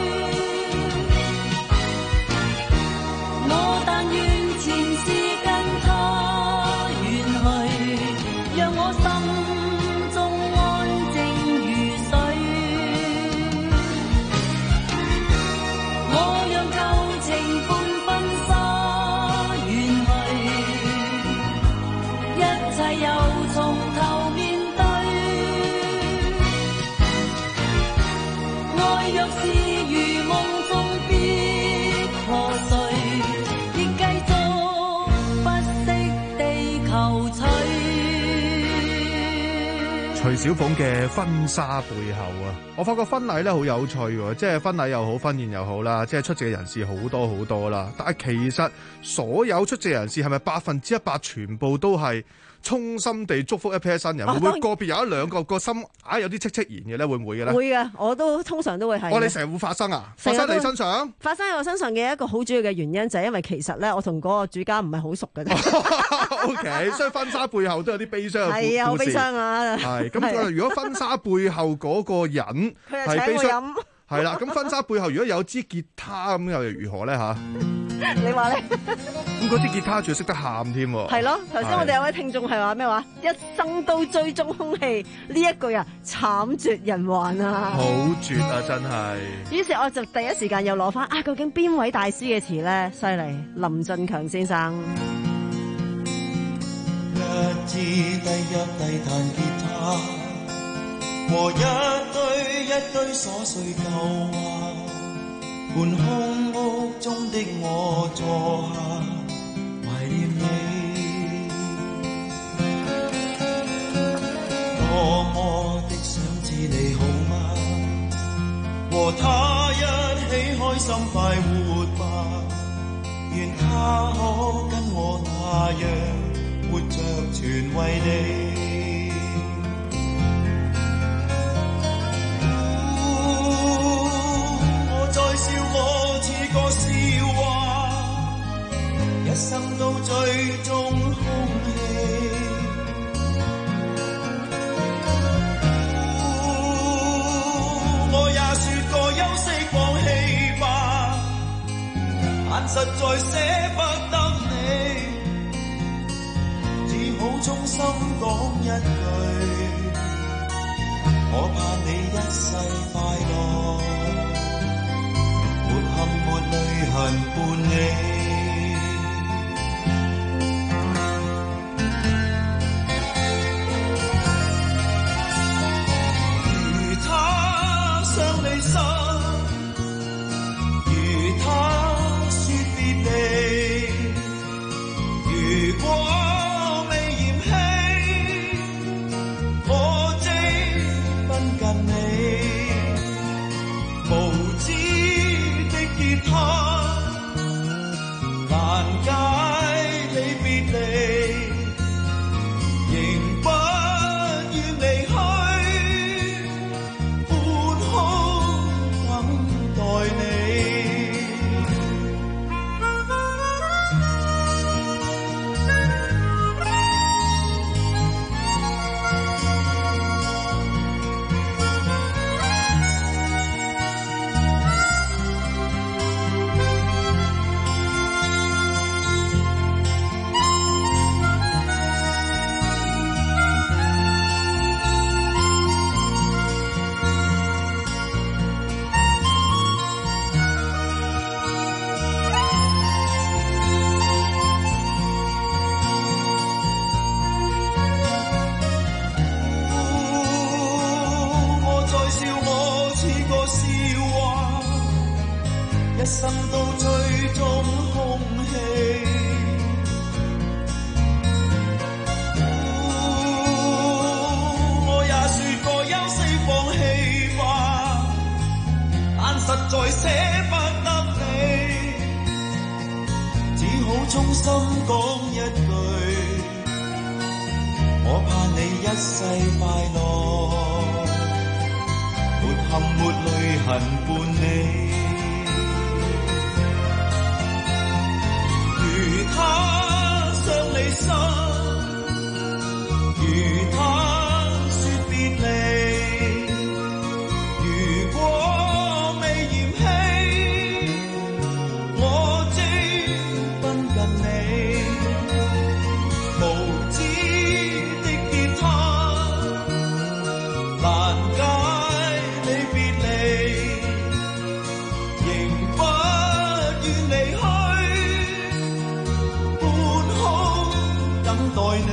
我但願前世跟他遠去，讓我心中安靜如水。我讓舊情伴婚紗遠去，一切又從頭面對。愛若是如夢中必破碎，亦繼續不息地求取。 徐小鳳嘅婚紗背後啊，我發覺婚禮咧好有趣喎，即係婚禮又好，婚宴又好啦，即係出席嘅人士好多好多啦。但係其實所有出席人士係咪百分之一百全部都係衷心地祝福一 pair 新人？ 哦會唔會個別有一兩個個心啊有啲戚戚然嘅咧？會唔會嘅咧？ 會嘅，我都通常都會係。 哦，你成日會發生啊？發成日都生你身上？ 發生喺我身上嘅一個好主要嘅原因就係因為其實咧，我同嗰個主家唔係好熟嘅啫。 O K， 所以婚紗背後都有啲悲傷嘅故事。 係啊，好悲傷啊！ 係咁，如果婚紗背後嗰個人係悲傷，係啦，咁婚紗背後如果有支吉他咁又如何咧嚇？ 你話咧？ 咁嗰支吉他仲要識得喊添喎。 係咯，頭先我哋有位聽眾係話咩話？一生都追蹤空氣呢一句啊，慘絕人寰啊！ 好絕啊，真係。 於是我就第一時間又攞翻啊，究竟邊位大師嘅詞咧？犀利，林進強先生。 一支低音低彈吉他和一堆一堆瑣碎舊話，伴空屋中的我坐下懷念你，多麼的想知你好嗎？和他一起開心快活吧，願他可跟我那樣活着全為你，我在笑我似個笑話，一生都追蹤空氣，我也說過休息放棄吧，但實在捨不得你，好衷心講一句，我怕你一世快樂，沒憾沒淚痕伴你。如他想你心，如他說別離，如果難解你別離，仍不願離去，半空等待你。一生都追蹤空氣，我也說過休息放棄吧，但實在捨不得你，只好衷心講一句， 我盼你一世快樂，沒憾沒淚痕伴你。如他傷你心，如他說別離，如果未嫌棄，我即奔近你。無知的吉他，難解你別離，仍不願離去，半空等待你。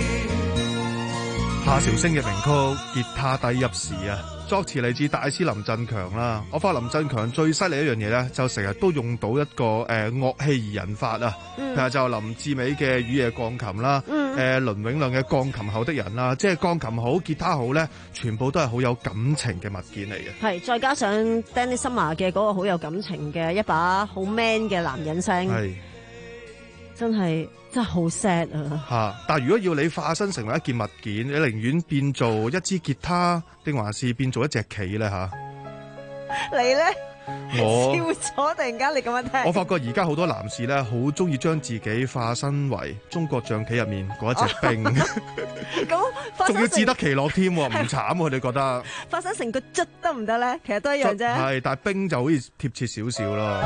夏韶聲嘅名曲《吉他低入時》啊，作詞嚟自大師林振強啦。我發覺林振強最犀利一樣嘢咧，就成日都用到一個誒、呃、樂器擬人法啊。譬如就林志美嘅《雨夜鋼琴》啦，誒、嗯呃、倫永亮嘅《鋼琴後的人》啦，即係鋼琴好、吉他好咧，全部都係好有感情嘅物件嚟嘅。 係，再加上 Danny Summer 嘅嗰個好有感情嘅一把好 man 嘅男人聲，係真係真係好 sad 啊！ 嚇！但係如果要你化身成為一件物件，你寧願變做一支吉他，定還是變做一隻棋咧？嚇！ 你咧？ 我笑咗，突然間你咁樣聽。 我發覺而家好多男士咧，好中意將自己化身為中國象棋入面嗰一隻兵， 咁仲要自得其樂添，唔慘喎？你覺得？ 化身成個卒得唔得咧？其實都一樣啫。 係，但係兵就好似貼切少少咯。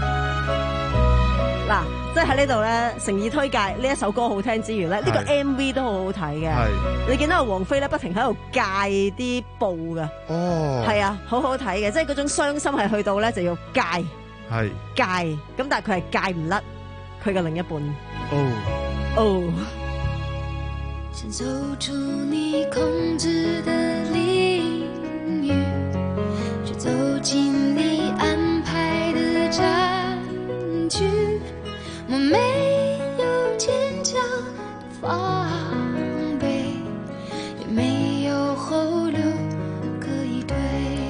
嗱，即係喺呢度咧，誠意推介呢一首歌好聽之餘咧，呢個 M V 都好好睇嘅。係，你見到阿王菲咧不停喺度戒啲布㗎。哦，係啊，好好睇嘅，即係嗰種傷心係去到咧就要戒，係戒，咁但係佢係戒唔甩佢嘅另一半。哦哦， 先走出你控制的領域，去走進你安排的戰局。我沒有堅強的防備，也沒有後路可以退，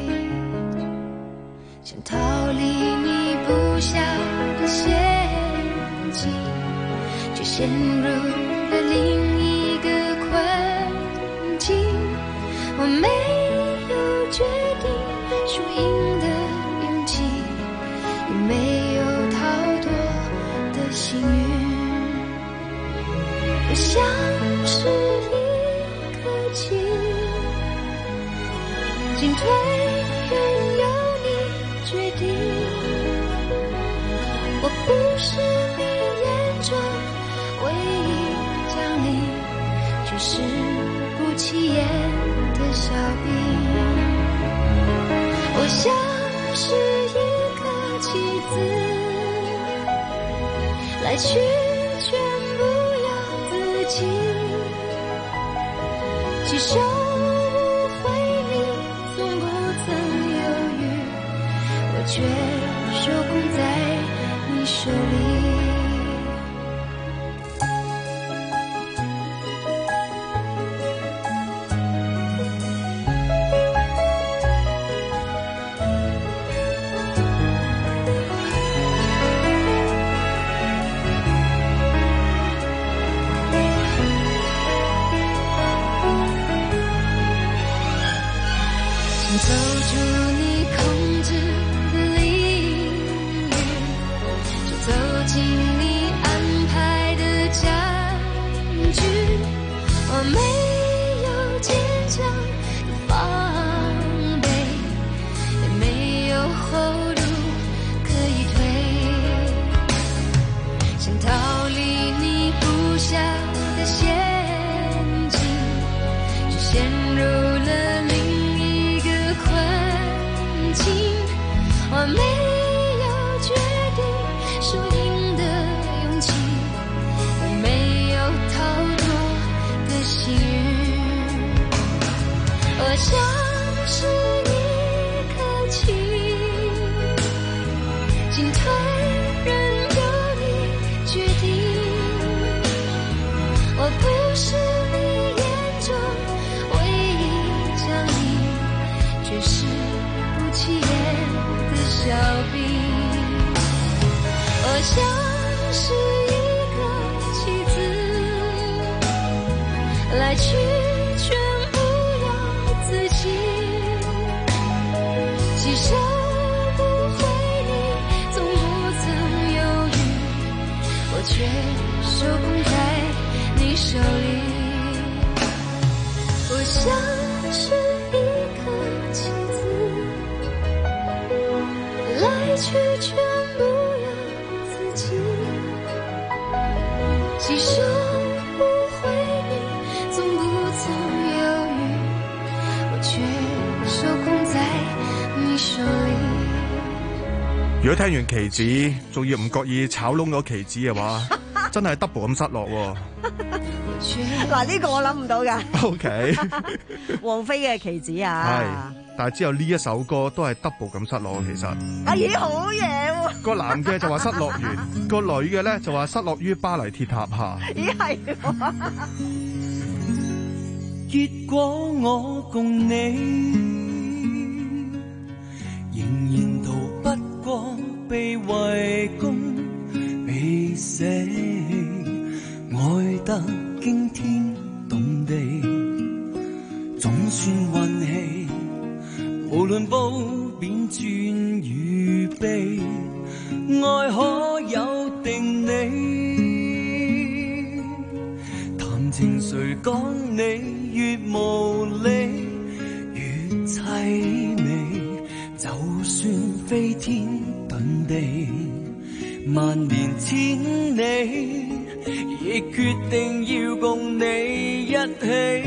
想逃離你布下的陷阱，卻陷入了另一個困境。我沒有決定輸贏的勇氣，也沒有逃脫幸運，我像是一顆棋，進退任由你決定。我不是你眼中唯一將領，只是不起眼的小兵。我像是一顆棋子，來去全不由自己，既收不回你從不曾猶豫，我卻受控在你手裡。走出你控制的領域，就走進你安排的戰局。我沒有堅強的防備，也沒有後路可以退，想逃離你布下的陷阱，卻陷入了另我沒有決定輸贏的勇氣，也沒有逃脫的幸運。我像是一顆棋，進退任由你決定。我不是你眼中唯一將領，卻是不起眼小兵，我像是一個棋子，來来去全不由自己，几舍不回你，从不曾犹豫，我却手控在你手里。我像是一颗棋子，来去全不由自己，几舍不回你，从不曾犹豫，我却手控在你手里。 如果聽完棋子，仲要唔覺意炒窿咗棋子嘅話，真係 double 咁失落喎。 嗱，呢個我諗唔到㗎。 O K， 王菲嘅棋子啊， 係，但係之後呢一首歌都係 double 咁失落，其實。 哎呀，好嘢喎！ 個男嘅就話失落完，個女嘅咧就話失落於巴黎鐵塔下。 咦係喎！ 結果我共你仍然逃不過被圍攻被死，愛得驚天動地，總算運氣，無論褒貶轉與悲，愛可有定理，談情誰講你越無理越凄美，就算飛天遁地萬年千里，亦決定要共你一起。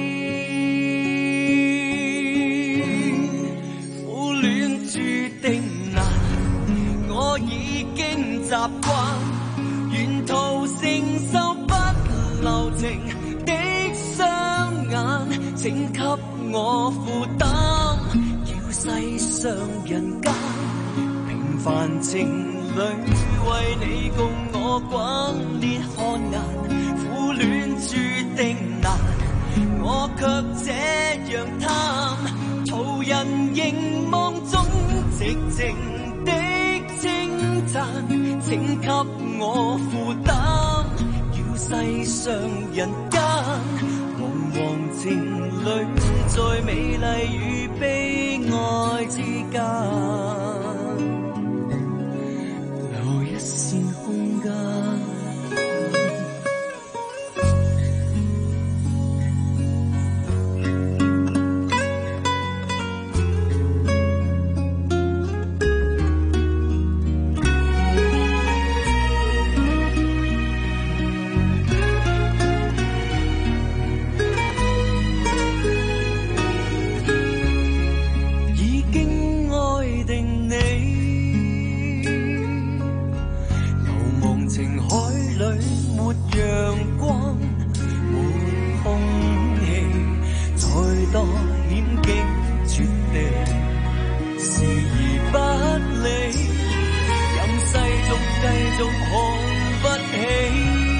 苦戀注定難，我已經習慣，沿途承受不留情的雙眼，請給我負擔，要世上人間平凡情侶為你共我滾烈汗顏，苦戀注定難，我卻這樣貪，途人凝望中寂靜的稱讚，請給我負擔，要世上人間茫茫情侶在美麗與悲哀之間空間。已經愛定你，情海裏沒陽光，沒空氣，再多險境絕地，視而不理，任世俗繼續看不起，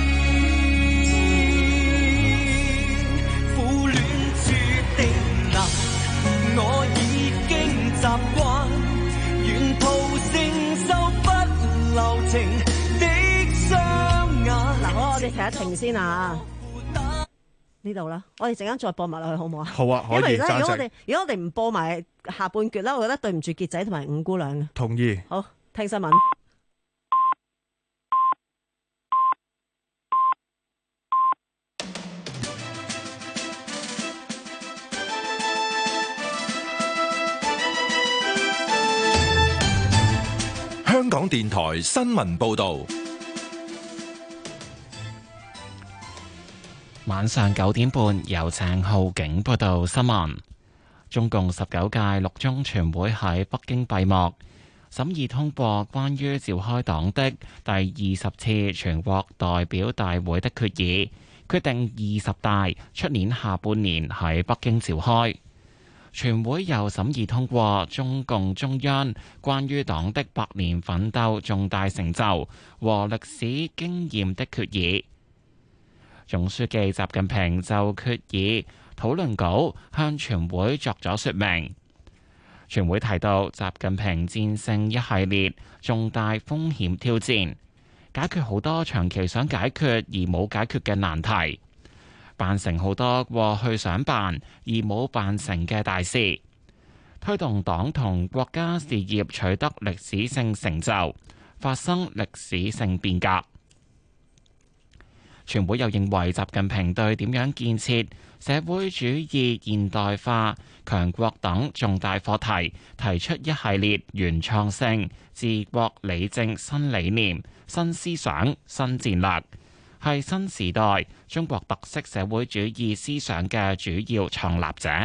苦戀注定難，我已經習慣，沿途承受不留情。 嗱，好，我哋停一停先啊！呢度啦，我哋陣間再播埋落去好唔好啊？ 好啊，可以。 因為咧，如果我哋如果我哋唔播埋下半橛咧，我覺得對唔住傑仔同埋五姑娘嘅。 同意。 好，聽新聞。 香港電台新聞報導。 晚上九點半，由鄭浩景報道新聞。中共十九屆六中全會喺北京閉幕，審議通過關於召開黨的第二十次全國代表大會的決議，決定二十大出年下半年喺北京召開。全會又審議通過中共中央關於黨的百年奮鬥重大成就和歷史經驗的決議。總書記習近平就決議討論稿向全會作咗說明。全會提到，習近平戰勝一系列重大風險挑戰，解決好多長期想解決而冇解決嘅難題， 辦成好多過去想辦而冇辦成嘅大事，推動黨同國家事業取得歷史性成就，發生歷史性變革。全會又認為習近平對點樣建設社會主義現代化強國等重大課題提出一系列原創性治國理政新理念、新思想、新戰略，係新時代中國特色社會主義思想嘅主要創立者。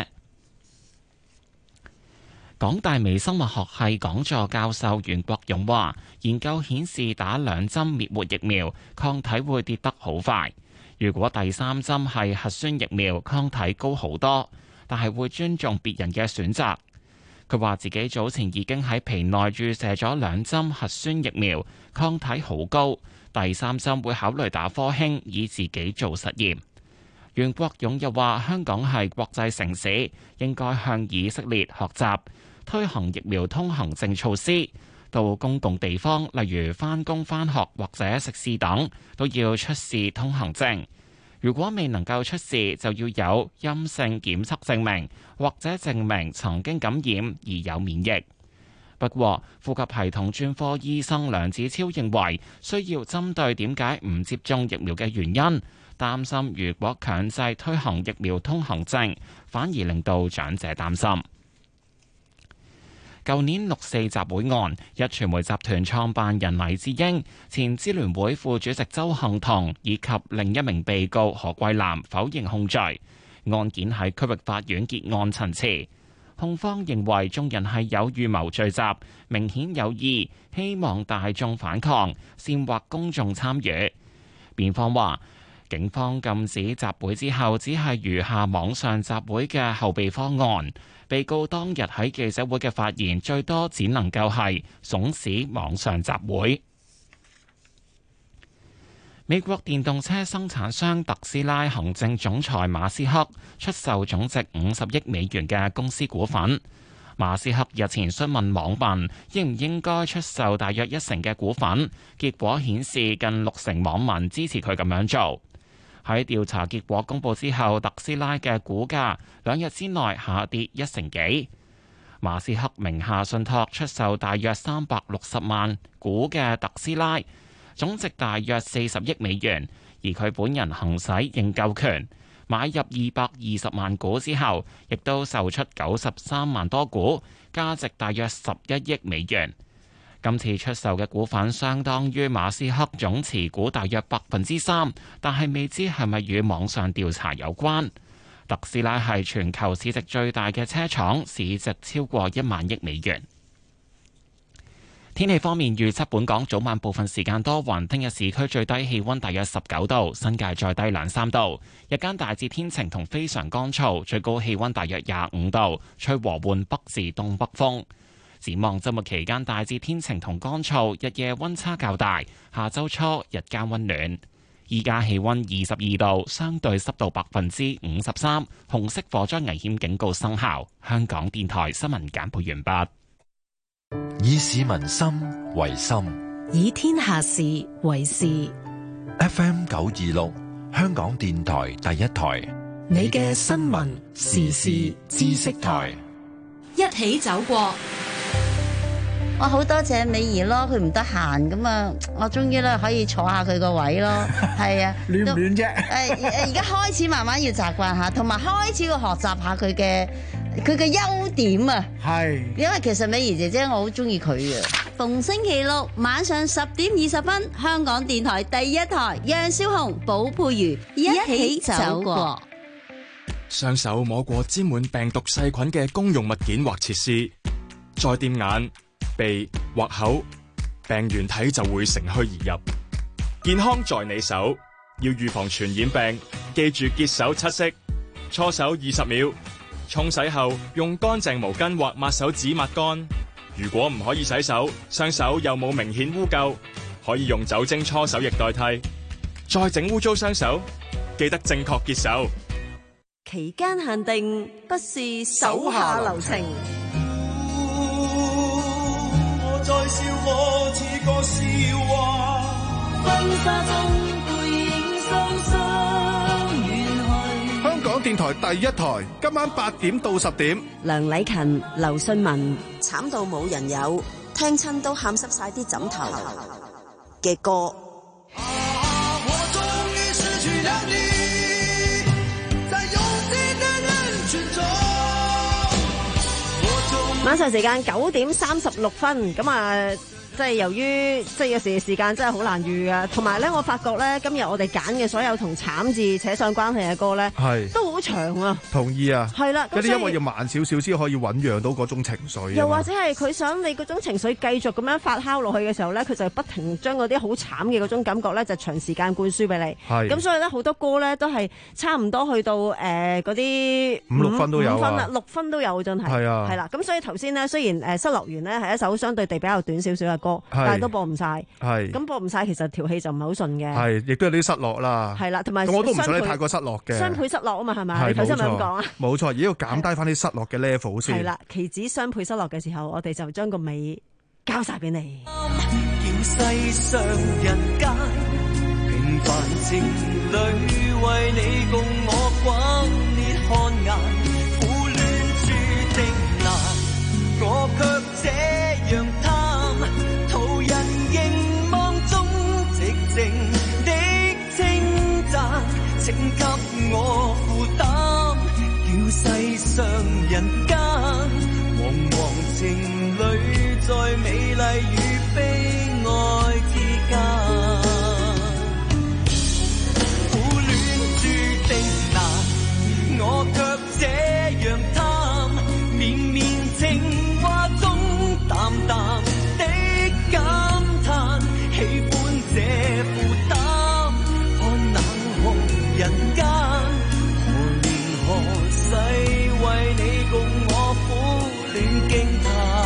港大微生物學系講座教授袁國勇話，研究顯示打兩針滅活疫苗，抗體會跌得好快。如果第三針係核酸疫苗，抗體高好多，但係會尊重別人嘅選擇。佢話自己早前已經喺皮內注射咗兩針核酸疫苗，抗體好高。第三針會考慮打科興，以自己做實驗。袁國勇又話，香港係國際城市，應該向以色列學習，推行疫苗通行證措施，到公共地方，例如返工返學或者食肆等，都要出示通行證。如果未能夠出示，就要有陰性檢測證明，或者證明曾經感染而有免疫。不過，呼吸系統專科醫生梁子超認為，需要針對點解唔接種疫苗嘅原因，擔心如果強制推行疫苗通行證，反而令到長者擔心。舊年六四集會案，壹傳媒集團創辦人黎智英、前支聯會副主席鄒幸彤以及另一名被告何桂藍否認控罪。案件喺區域法院結案陳詞，控方認為眾人係有預謀聚集，明顯有意，希望大眾反抗，煽惑公眾參與。辯方話，警方禁止集會之後，只係餘下網上集會嘅後備方案。被告當日喺記者會嘅發言，最多只能夠係慫使網上集會。美國電動車生產商特斯拉行政總裁馬斯克出售總值五十億美元嘅公司股份。馬斯克日前詢問網民應唔應該出售大約一成嘅股份，結果顯示近六成網民支持佢咁樣做。喺調查結果公佈之後，特斯拉嘅股價兩日之內下跌一成幾。馬斯克名下信託出售大約三百六十萬股嘅特斯拉，總值大約四十億美元，而佢本人行使認購權，買入二百二十萬股之後，亦都售出九十三萬多股，價值大約十一億美元。今次出售嘅股份相當於馬斯克總持股大約百分之三，但係未知係咪與網上調查有關。特斯拉係全球市值最大嘅車廠，市值超過一萬億美元。天氣方面預測，本港早晚部分時間多雲，聽日市區最低氣溫大約十九度，新界再低兩三度。日間大致天晴同非常乾燥，最高氣溫大約廿五度，吹和緩北至東北風。展望周末期間大致天晴同乾燥，日夜溫差較大。下周初日間溫暖，依家氣溫二十二度，相對濕度百分之五十三，紅色火災危險警告生效。香港電台新聞簡報完畢。 以市民心為心， 以天下事為事。 F M 九二六，香港電台第一台， 你嘅新聞時事知識台，一起走過。 我好多謝美儀咯，佢唔得閒咁啊，我終於咧可以坐下佢個位咯，係啊， 暖唔暖啫？ 誒誒，而家開始慢慢要習慣下，同埋開始要學習下佢嘅佢嘅優點啊。係，因為其實美儀姐姐我好中意佢啊。逢星期六晚上十點二十分，香港電台第一台，楊少紅、寶佩如一起走過。 雙手摸過沾滿病毒細菌嘅公用物件或設施，再掂眼、鼻或口，病原體就會乘虛而入。健康在你手，要預防傳染病，記住潔手七式：搓手二十秒，沖洗後用乾淨毛巾或抹手紙抹乾。如果唔可以洗手，雙手又冇明顯污垢，可以用酒精搓手液代替。再整污糟雙手，記得正確潔手。 期間限定，不是手下留情。 再笑我似個笑話，婚紗中背影雙雙遠去。 台第一台，今晚八點到十點。 梁禮勤、劉信文， 慘到冇人有，聽親都喊濕晒啲枕頭嘅歌。 晚上時間九點三十六分，咁啊。即係由於即係有時時間真係好難預㗎，同埋咧我發覺咧今日我哋揀嘅所有同慘字扯上關係嘅歌咧，係都好長啊。同意啊，係啦， 有啲音樂要慢少少先可以醞釀到嗰種情緒。 又或者係佢想你嗰種情緒繼續咁樣發酵落去嘅時候咧，佢就不停將嗰啲好慘嘅嗰種感覺咧，就長時間灌輸俾你。係咁，所以咧好多歌咧都係差唔多去到誒嗰啲五六分都有啊， 五分啊，六分都有真係。係啊，係啦。咁所以頭先咧雖然誒失樂園咧係一首相對地比較短少少嘅歌。但係都播唔晒，係咁播唔晒，其實條氣就唔係好順嘅，係亦都有啲失落啦，係啦，同埋我都唔想你太過失落嘅，雙倍失落啊嘛，係咪？你頭先咪咁講啊？冇錯，而家要減低翻啲失落嘅 level 先。係啦，期指雙倍失落嘅時候，我哋就將個尾交晒俾你。 叫世上人間平凡情侶為你共我轟烈看顏，苦戀注定難，我卻這樣貪。途人凝望中寂靜的稱讚，請給我負擔，叫世上人間茫茫情侶在美麗與悲哀之間，苦戀注定難，我卻這樣貪，綿綿情話中淡淡感嘆，喜歡這負擔，看冷酷人間，何年何世為你共我苦戀驚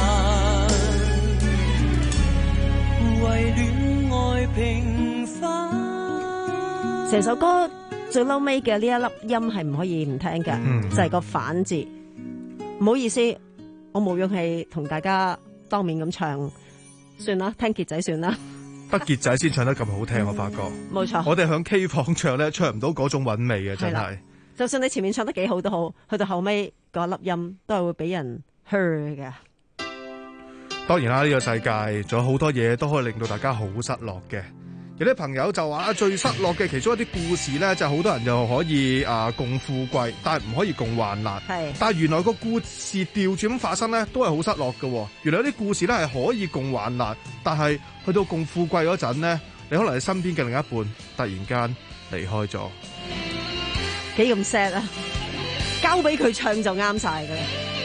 嘆，為戀愛平凡。 成首歌最嬲尾嘅呢一粒音係唔可以唔聽嘅，嗯、就係個反字。唔好意思，我冇勇氣同大家當面咁唱。算啦，聽傑仔算啦。得傑仔先唱得咁好聽，我發覺。冇錯。我哋響 K 房唱咧，唱唔到嗰種韻味嘅，真係。就算你前面唱得幾好都好，去到後尾嗰粒音都係會俾人 hurt 嘅。當然啦，呢個世界仲有好多嘢都可以令到大家好失落嘅。有啲朋友就話最失落嘅其中一啲故事咧，就係好多人又可以啊、呃、共富貴，但係唔可以共患難。係，但係原來個故事調轉咁發生咧，都係好失落嘅。原來有啲故事咧係可以共患難，但係去到共富貴嗰陣咧，你可能你身邊嘅另一半突然間離開咗，幾咁 sad 啊！交俾佢唱就啱晒噶啦。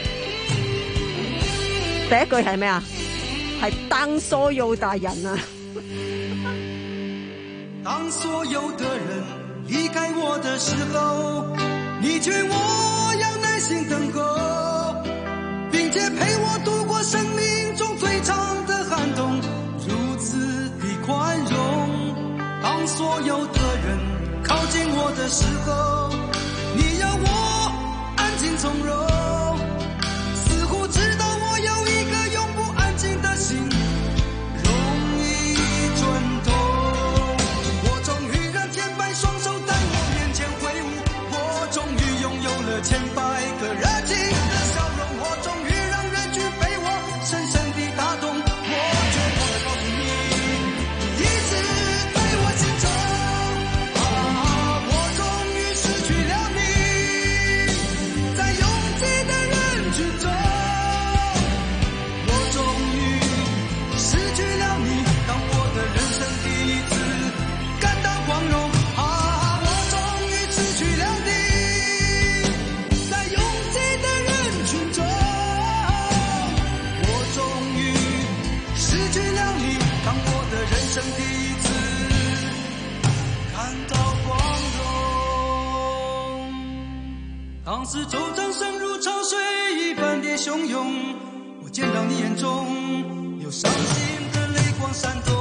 第一句係咩啊？係當所有大人啊！ 當所有的人離開我的時候，你勸我要耐心等候，並且陪我度過生命中最長的寒冬，如此的寬容。當所有的人靠近我的時候，你要我安靜從容，似乎知道我有一個永不安靜的心，容易轉動。千百個熱情的笑容，我終於讓人群被我深深地打動。我絕不會告訴你，你一直對我心中。啊，我終於失去了你，在擁擠的人群中，我終於失去了你，當我的人生第一次感到光榮。啊，我終於失去了你。第一次看到光榮，當時惆悵聲如潮水一般的洶湧，我見到你眼中有傷心的淚光閃動。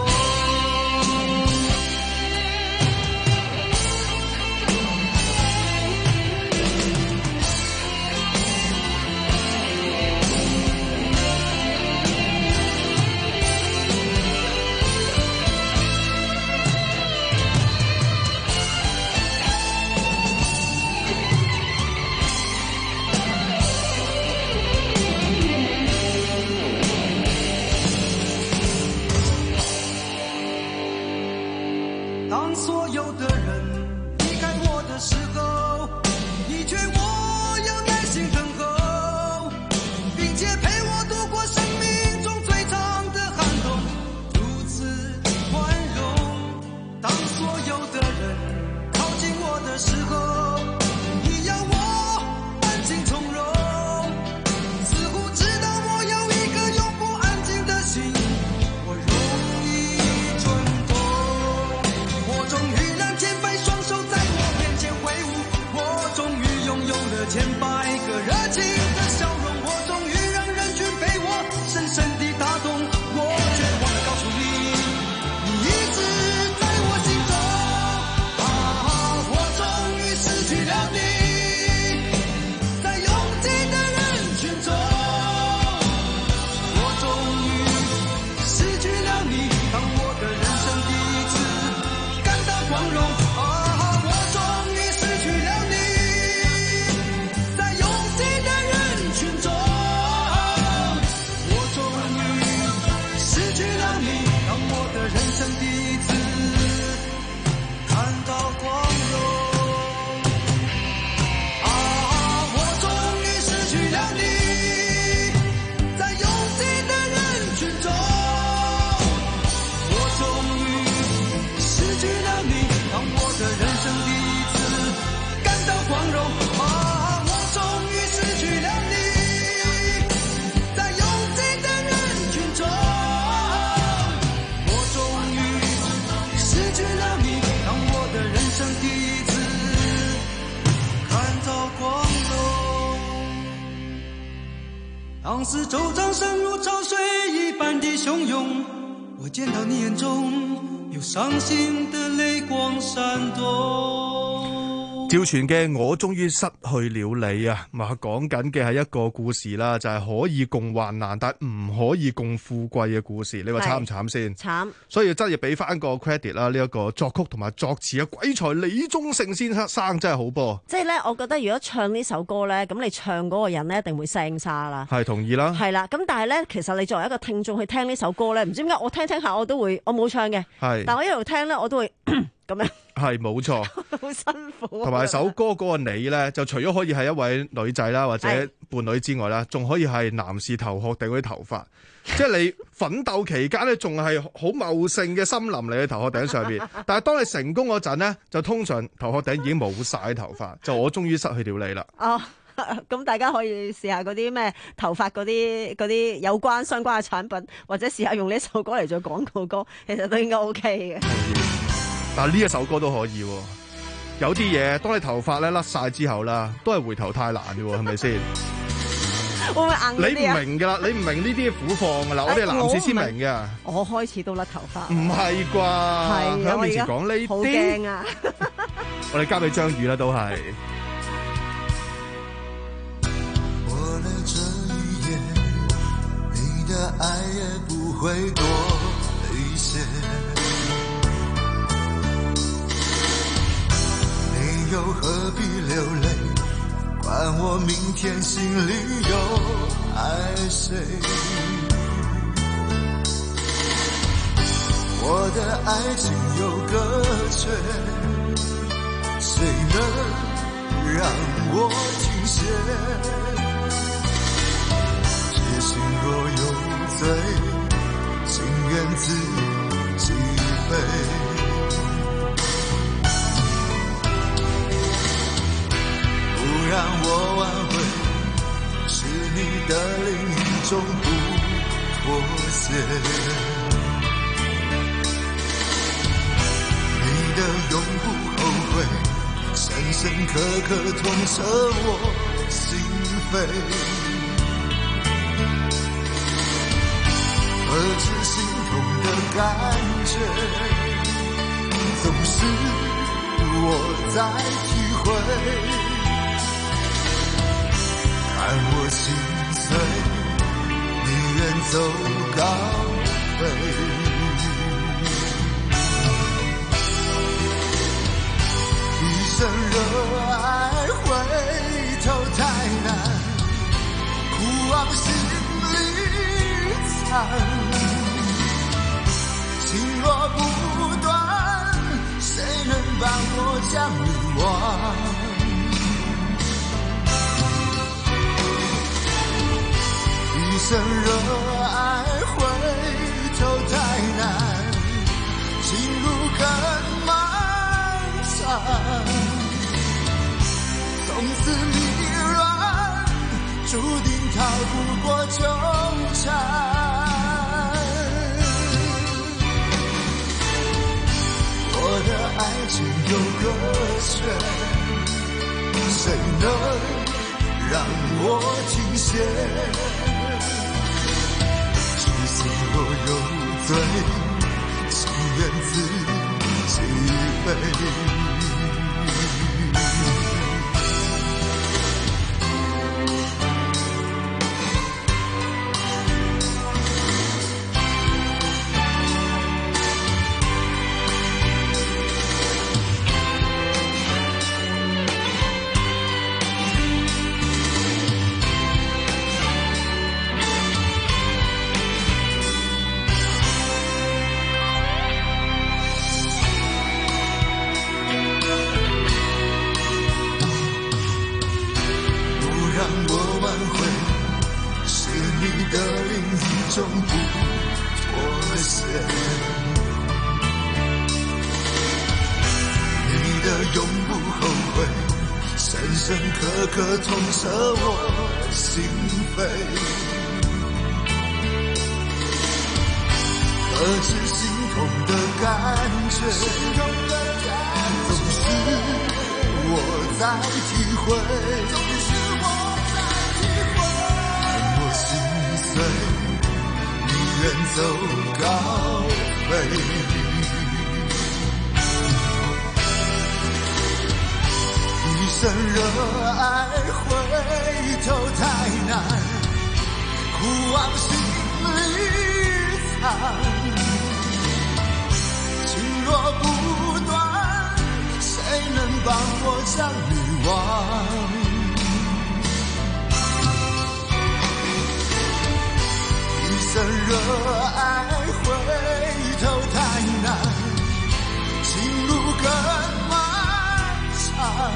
当所有的人离开我的时候，你劝我要耐心等候，并且陪我度过生命中最长的寒冬，如此宽容。当所有的人靠近我的时候，你要我安静从容，似乎知道我有一个永不安静的心，我容易冲动。我终于让千百双手在我面前挥舞，我终于拥有了千百个热情的笑容，我终于让人群被我深深地打动，我却忘了告诉你，你一直在我心中。啊，我终于失去了你，在拥挤的人群中，我终于失去了你，当我的人生第一次感到光荣。啊，我终于失去了你，在拥挤的人群中，我终于失去了你，当我的人生第一次看到光荣。啊，我终于失去了你，在拥挤的人群中，我终于失去了你，当我的人生第一次感到光荣。啊，我终于失去了你，在拥挤的人群中，我终于失去了你，当我的人生第一次看到光荣。当四周掌声如潮水一般的汹涌，我见到你眼中有傷心的淚光閃動。 趙傳嘅《我終於失去了你》啊，咁啊講緊嘅係一個故事啦，就係、是、可以共患難，但係唔可以共富貴嘅故事。你話慘唔慘先？ 慘。 所以真係要俾翻個 credit 啦，呢一個作曲同埋作詞嘅鬼才李宗盛先生真係好噃。 即係咧，我覺得如果唱呢首歌咧，咁你唱嗰個人咧一定會聲沙啦。 係同意啦。 係啦，咁但係咧，其實你作為一個聽眾去聽呢首歌咧，唔知點解我聽聽下我都會，我冇唱嘅， 係， 但我一路聽咧我都會咁樣。 係冇錯， 好辛苦。 同埋首歌嗰個你咧，就除咗可以係一位女仔啦，或者伴侶之外啦，仲可以係男士頭殼頂嗰啲頭髮，即係你奮鬥期間咧，仲係好茂盛嘅森林嚟嘅頭殼頂上邊，但係當你成功嗰陣咧，就通常頭殼頂已經冇晒頭髮，就我終於失去了你啦。 哦，咁大家可以試下嗰啲咩頭髮嗰啲嗰啲有關相關嘅產品，或者試下用呢首歌嚟做廣告歌，其實都應該 OK 嘅。 但係呢一首歌都可以，有啲嘢當你頭髮咧甩晒之後啦，都係回頭太難嘅，係咪先？ 會唔會硬啲啊？ 你唔明噶啦，你唔明呢啲苦況噶啦，我哋男士先明嘅。 我開始都甩頭髮。 唔係啩？喺我面前講呢啲， 好驚啊！ 我哋交俾張宇啦，都係。 過了這一夜，你的愛也不會多一些。又何必流淚，管我明天心裡有愛誰。我的愛情有個缺，誰能讓我停歇？痴心若有罪，情願自己飛。不讓我挽回，是你的另一種不妥協。你的永不後悔，深深刻刻痛徹我心扉。何止心痛的感覺，總是我在體會。看我心碎，寧願走高飛。一生熱愛回頭太難，苦往心裡藏。情若不斷， 生热爱回头太难，情路更漫长，从此迷乱，注定逃不过纠缠。我的爱情有个缺，谁能让我停歇？只心若有罪，情愿自己背。终不妥协，你的永不后悔，深深刻刻痛彻我心扉。何止心痛的感觉，总是我在体会，看我心碎。远走高飞，一生热爱回头太难，苦往心里藏，情若不断，谁能帮我将你忘？一生热爱回头太难，情路更漫长，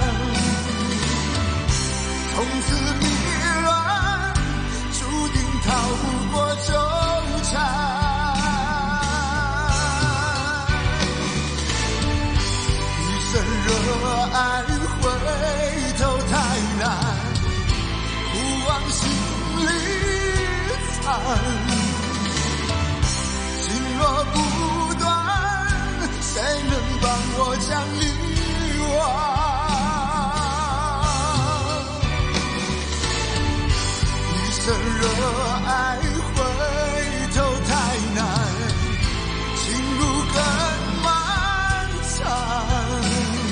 从此迷乱，注定逃不过纠缠。一生热爱回头太难，苦往心里藏。情若不断，谁能帮我将你忘？一生热爱回头太难，情路更漫长，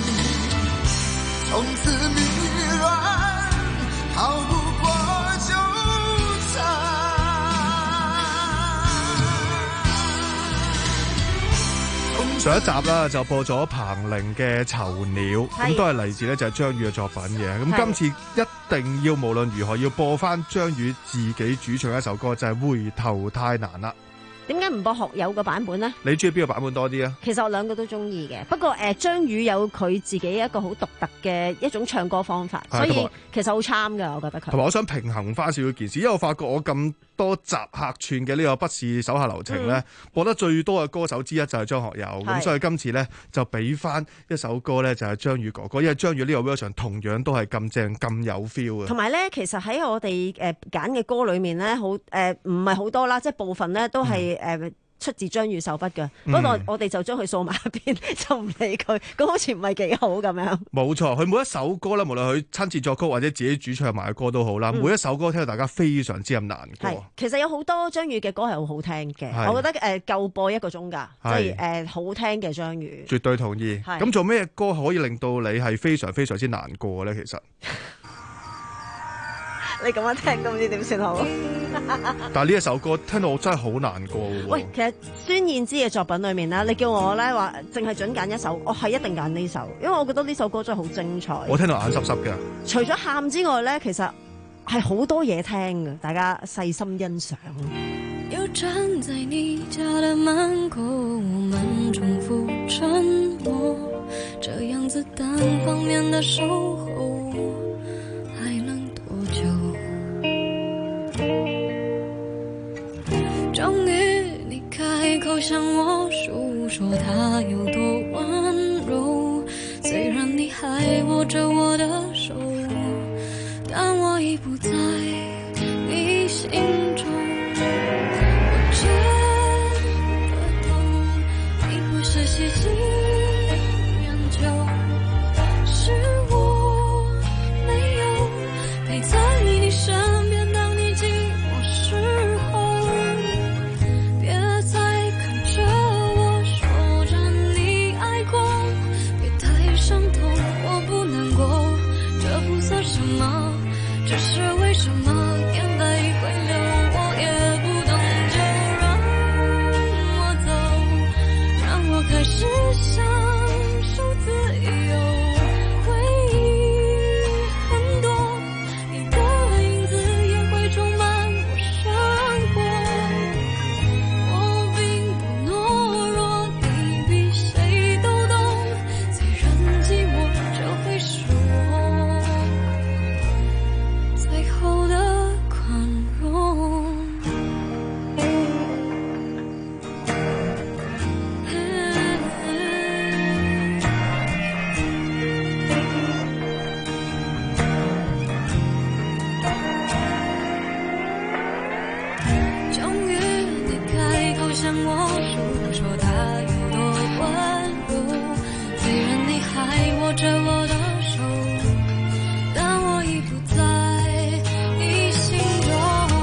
从此迷乱，逃不过纠缠。 上一集啦就播咗彭羚嘅《囚鳥》，咁都係嚟自咧就係張宇嘅作品嘅。咁今次一定要無論如何要播翻張宇自己主唱一首歌，就係、是《回頭太難》啦。 點解唔播學友嘅版本呢？ 你中意邊個版本多啲啊？ 其實我兩個都中意嘅，不過誒張宇有佢自己一個好獨特嘅一種唱歌方法，所以其實好參㗎，我覺得佢。同埋我想平衡翻少少件事，因為我發覺我咁多集客串嘅呢個不是手下留情咧，嗯、播得最多嘅歌手之一就係張學友，咁所以今次咧就俾翻一首歌咧就係張宇哥哥，因為張宇呢個 version 同樣都係咁正咁有 feel 嘅。 同埋咧，其實喺我哋誒揀嘅歌裏面咧，好誒唔係好多啦，即係部分咧都係誒。嗯出自張宇手筆嘅，不過、嗯、我哋就將佢掃埋一邊，就唔理佢，咁好似唔係幾好咁樣。冇錯，佢每一首歌咧，無論佢親自作曲或者自己主唱埋嘅歌都好啦，嗯、每一首歌聽到大家非常之咁難過。其實有好多張宇嘅歌係好好聽嘅，我覺得誒夠播一個鐘㗎，即係誒好聽嘅張宇。絕對同意。咁做咩歌可以令到你係非常非常之難過咧？其實。你咁樣聽都唔知點算好。但係呢一首歌聽到我真係好難過喎。喂，其實孫燕姿嘅作品裏面咧，你叫我咧話淨係準揀一首，我係一定揀呢首，因為我覺得呢首歌真係好精彩。我聽到眼濕濕嘅。除咗喊之外咧，其實係好多嘢聽嘅，大家細心欣賞。又站在你家的門口，我們重複沉默，這樣子單方面的守候還能多久？ 有多温柔。虽然你还握着我的手，但我已不在你心中。我真的懂，你不是喜新厌旧，是我没有陪在你身边，当你寂寞时候，别再看着我说着你爱过，别太伤痛，我不难过，这不算什么，只是为什么眼泪会流，我也不懂，就让我走，让我开始享受自由。回忆很多，你的影子也会充满我生活。我并不懦弱，你比谁都懂，虽然寂寞这会是我最后的宽容。终于你开口向我诉说它有多温柔，虽然你还握着我的手，但我已不在你心中。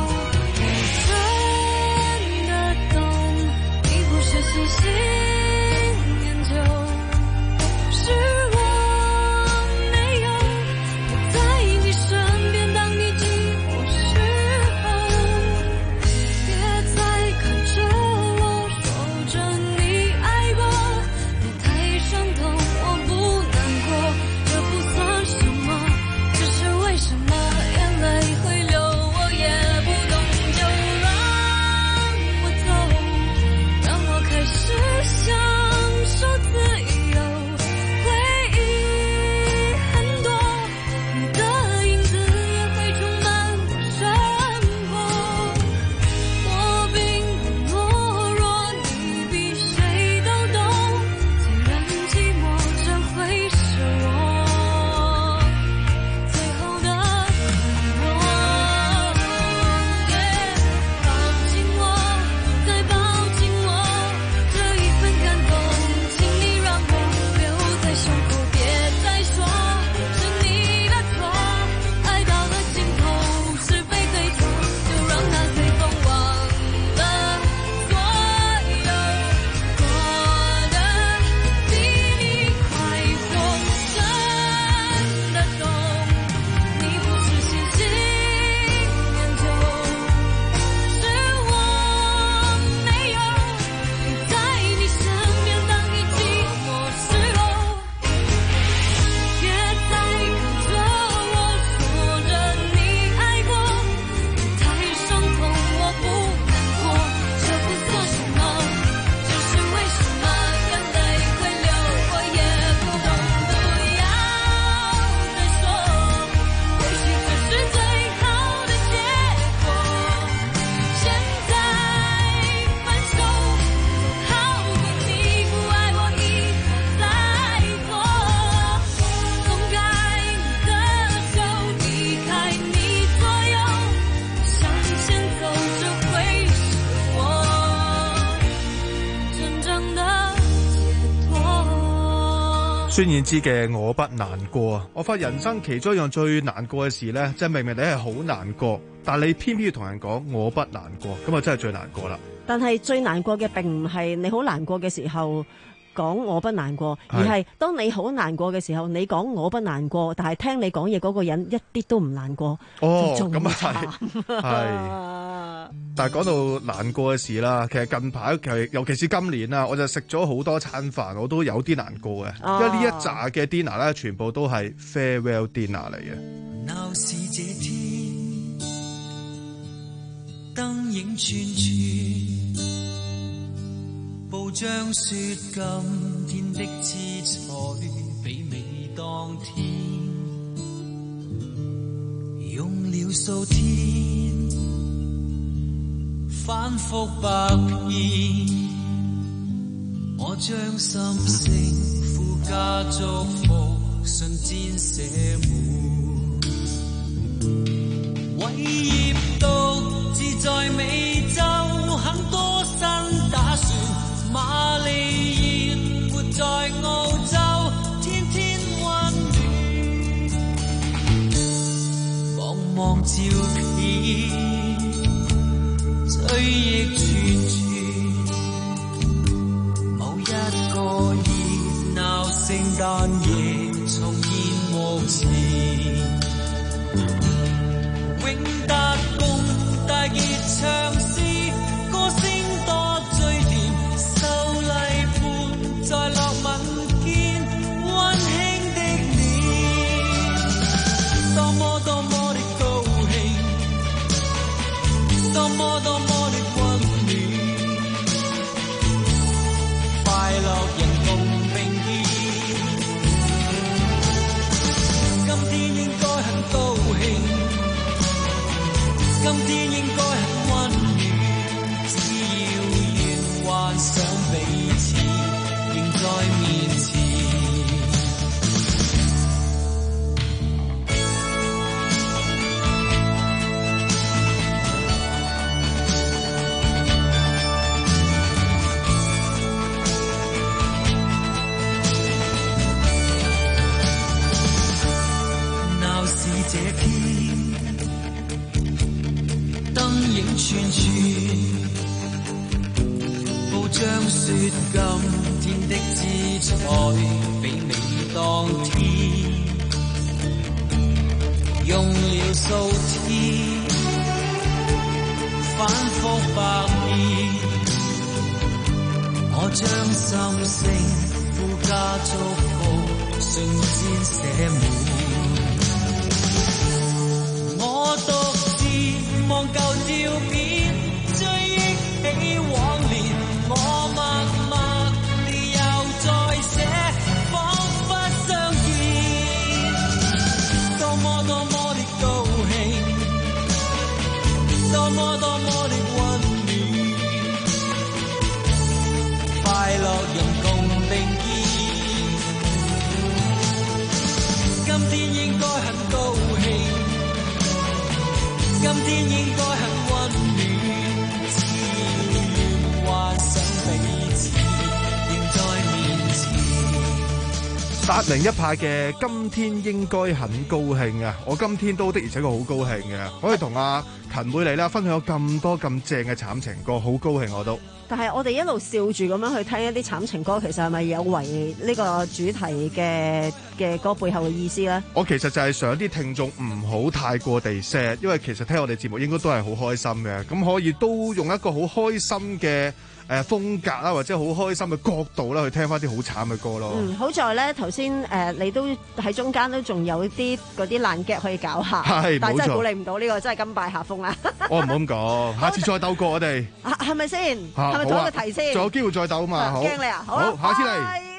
我真的懂，你不是喜新厌旧，是我没有陪在你身边，当你寂寞时候，别再看着我说着你爱过，别太伤痛，我不难过，这不算什么，只是为什么眼泪会流，我也不懂，就让我走，让我开始享受自由。回忆很多，你的影子也会充满我生活。我并不懦弱，你比谁都懂，虽然寂寞这会是我最后的宽容。抱紧我，再抱紧我，这一份感动，请你让我留在胸口，别再说是你的错，爱到了尽头，是非对错，就让它随风忘了所有，过得比你快活。真的懂，你不是喜新厌旧，是我没有陪在你身边，当你寂寞时候，别再看着我说着你爱过，别太伤痛，我不难过，这不算什么，只是为什么眼泪会流，我也不懂，不要再说，或许这是最好的结果。现在分手总好过你不爱我一再再做，松开你的手，离开你左右，向前走，这会是我真正的解脱。 孫燕姿嘅《我不難過》啊！我發人生其中一樣最難過嘅事咧，即係明明你係好難過，但你偏偏要同人講我不難過，咁啊真係最難過啦。 但係最難過嘅並唔係你好難過嘅時候講我不難過，而係當你好難過嘅時候，你講我不難過，但係聽你講嘢嗰個人一啲都唔難過， 哦， 就仲咁啊慘。 係，係。但係講到難過嘅事啦，其實近排其實尤其是今年啦，我就食咗好多餐飯，我都有啲難過嘅， 啊因為呢一紮嘅 dinner 咧，全部都係 farewell dinner 嚟嘅。 鬧是這天，燈影串串，報章說今天的姿彩媲美當天，用了數天反覆百遍，我我將心聲附加祝福，瞬間寫滿。偉業獨自在美洲，很多新打算。瑪麗蓮活在澳洲，天天溫暖。望望照片，追憶串串。聖誕夜重現幕前，永達共大熱唱詩，歌聲多醉甜，秀麗伴在落文間，溫馨的臉，多麼多麼的高興，多麼多麼的溫暖，快樂人共並肩。今天應該很高興，今天應該很溫暖，只要願幻想彼此仍在面前。這天燈影串串，報章說今天的姿彩媲美當天，用了數天反覆百遍，我將心聲附加祝福，瞬間寫滿。我獨自望舊照片，追憶起往年，我默默地又再寫，彷彿相見。多麼多麼的高興，多麼多麼的溫暖，快樂人共並肩。今天應該很高興，今天應該很溫暖，只要幻想彼此仍在面前。 達明一派嘅今天應該很高興啊！我今天都的而且確好高興嘅，可以同阿勤妹你啦分享咗咁多咁正嘅慘情歌，好高興我都。 但係我哋一路笑住咁樣去聽一啲慘情歌，其實係咪有違呢個主題嘅嘅歌背後嘅意思咧？我其實就係想啲聽眾唔好太過地 sad，因為其實聽我哋節目應該都係好開心嘅，咁可以都用一個好開心嘅誒風格啦，或者好開心嘅角度啦，去聽翻啲好慘嘅歌咯。嗯，好在咧頭先誒你都喺中間都仲有啲嗰啲爛 gag 可以搞下，係，但係真係鼓勵唔到呢個，真係甘拜下風啦。我唔好咁講，下次再鬥過我哋，係咪先？係咪同一個題先？仲有機會再鬥嘛？好，驚你啊！好，下次嚟。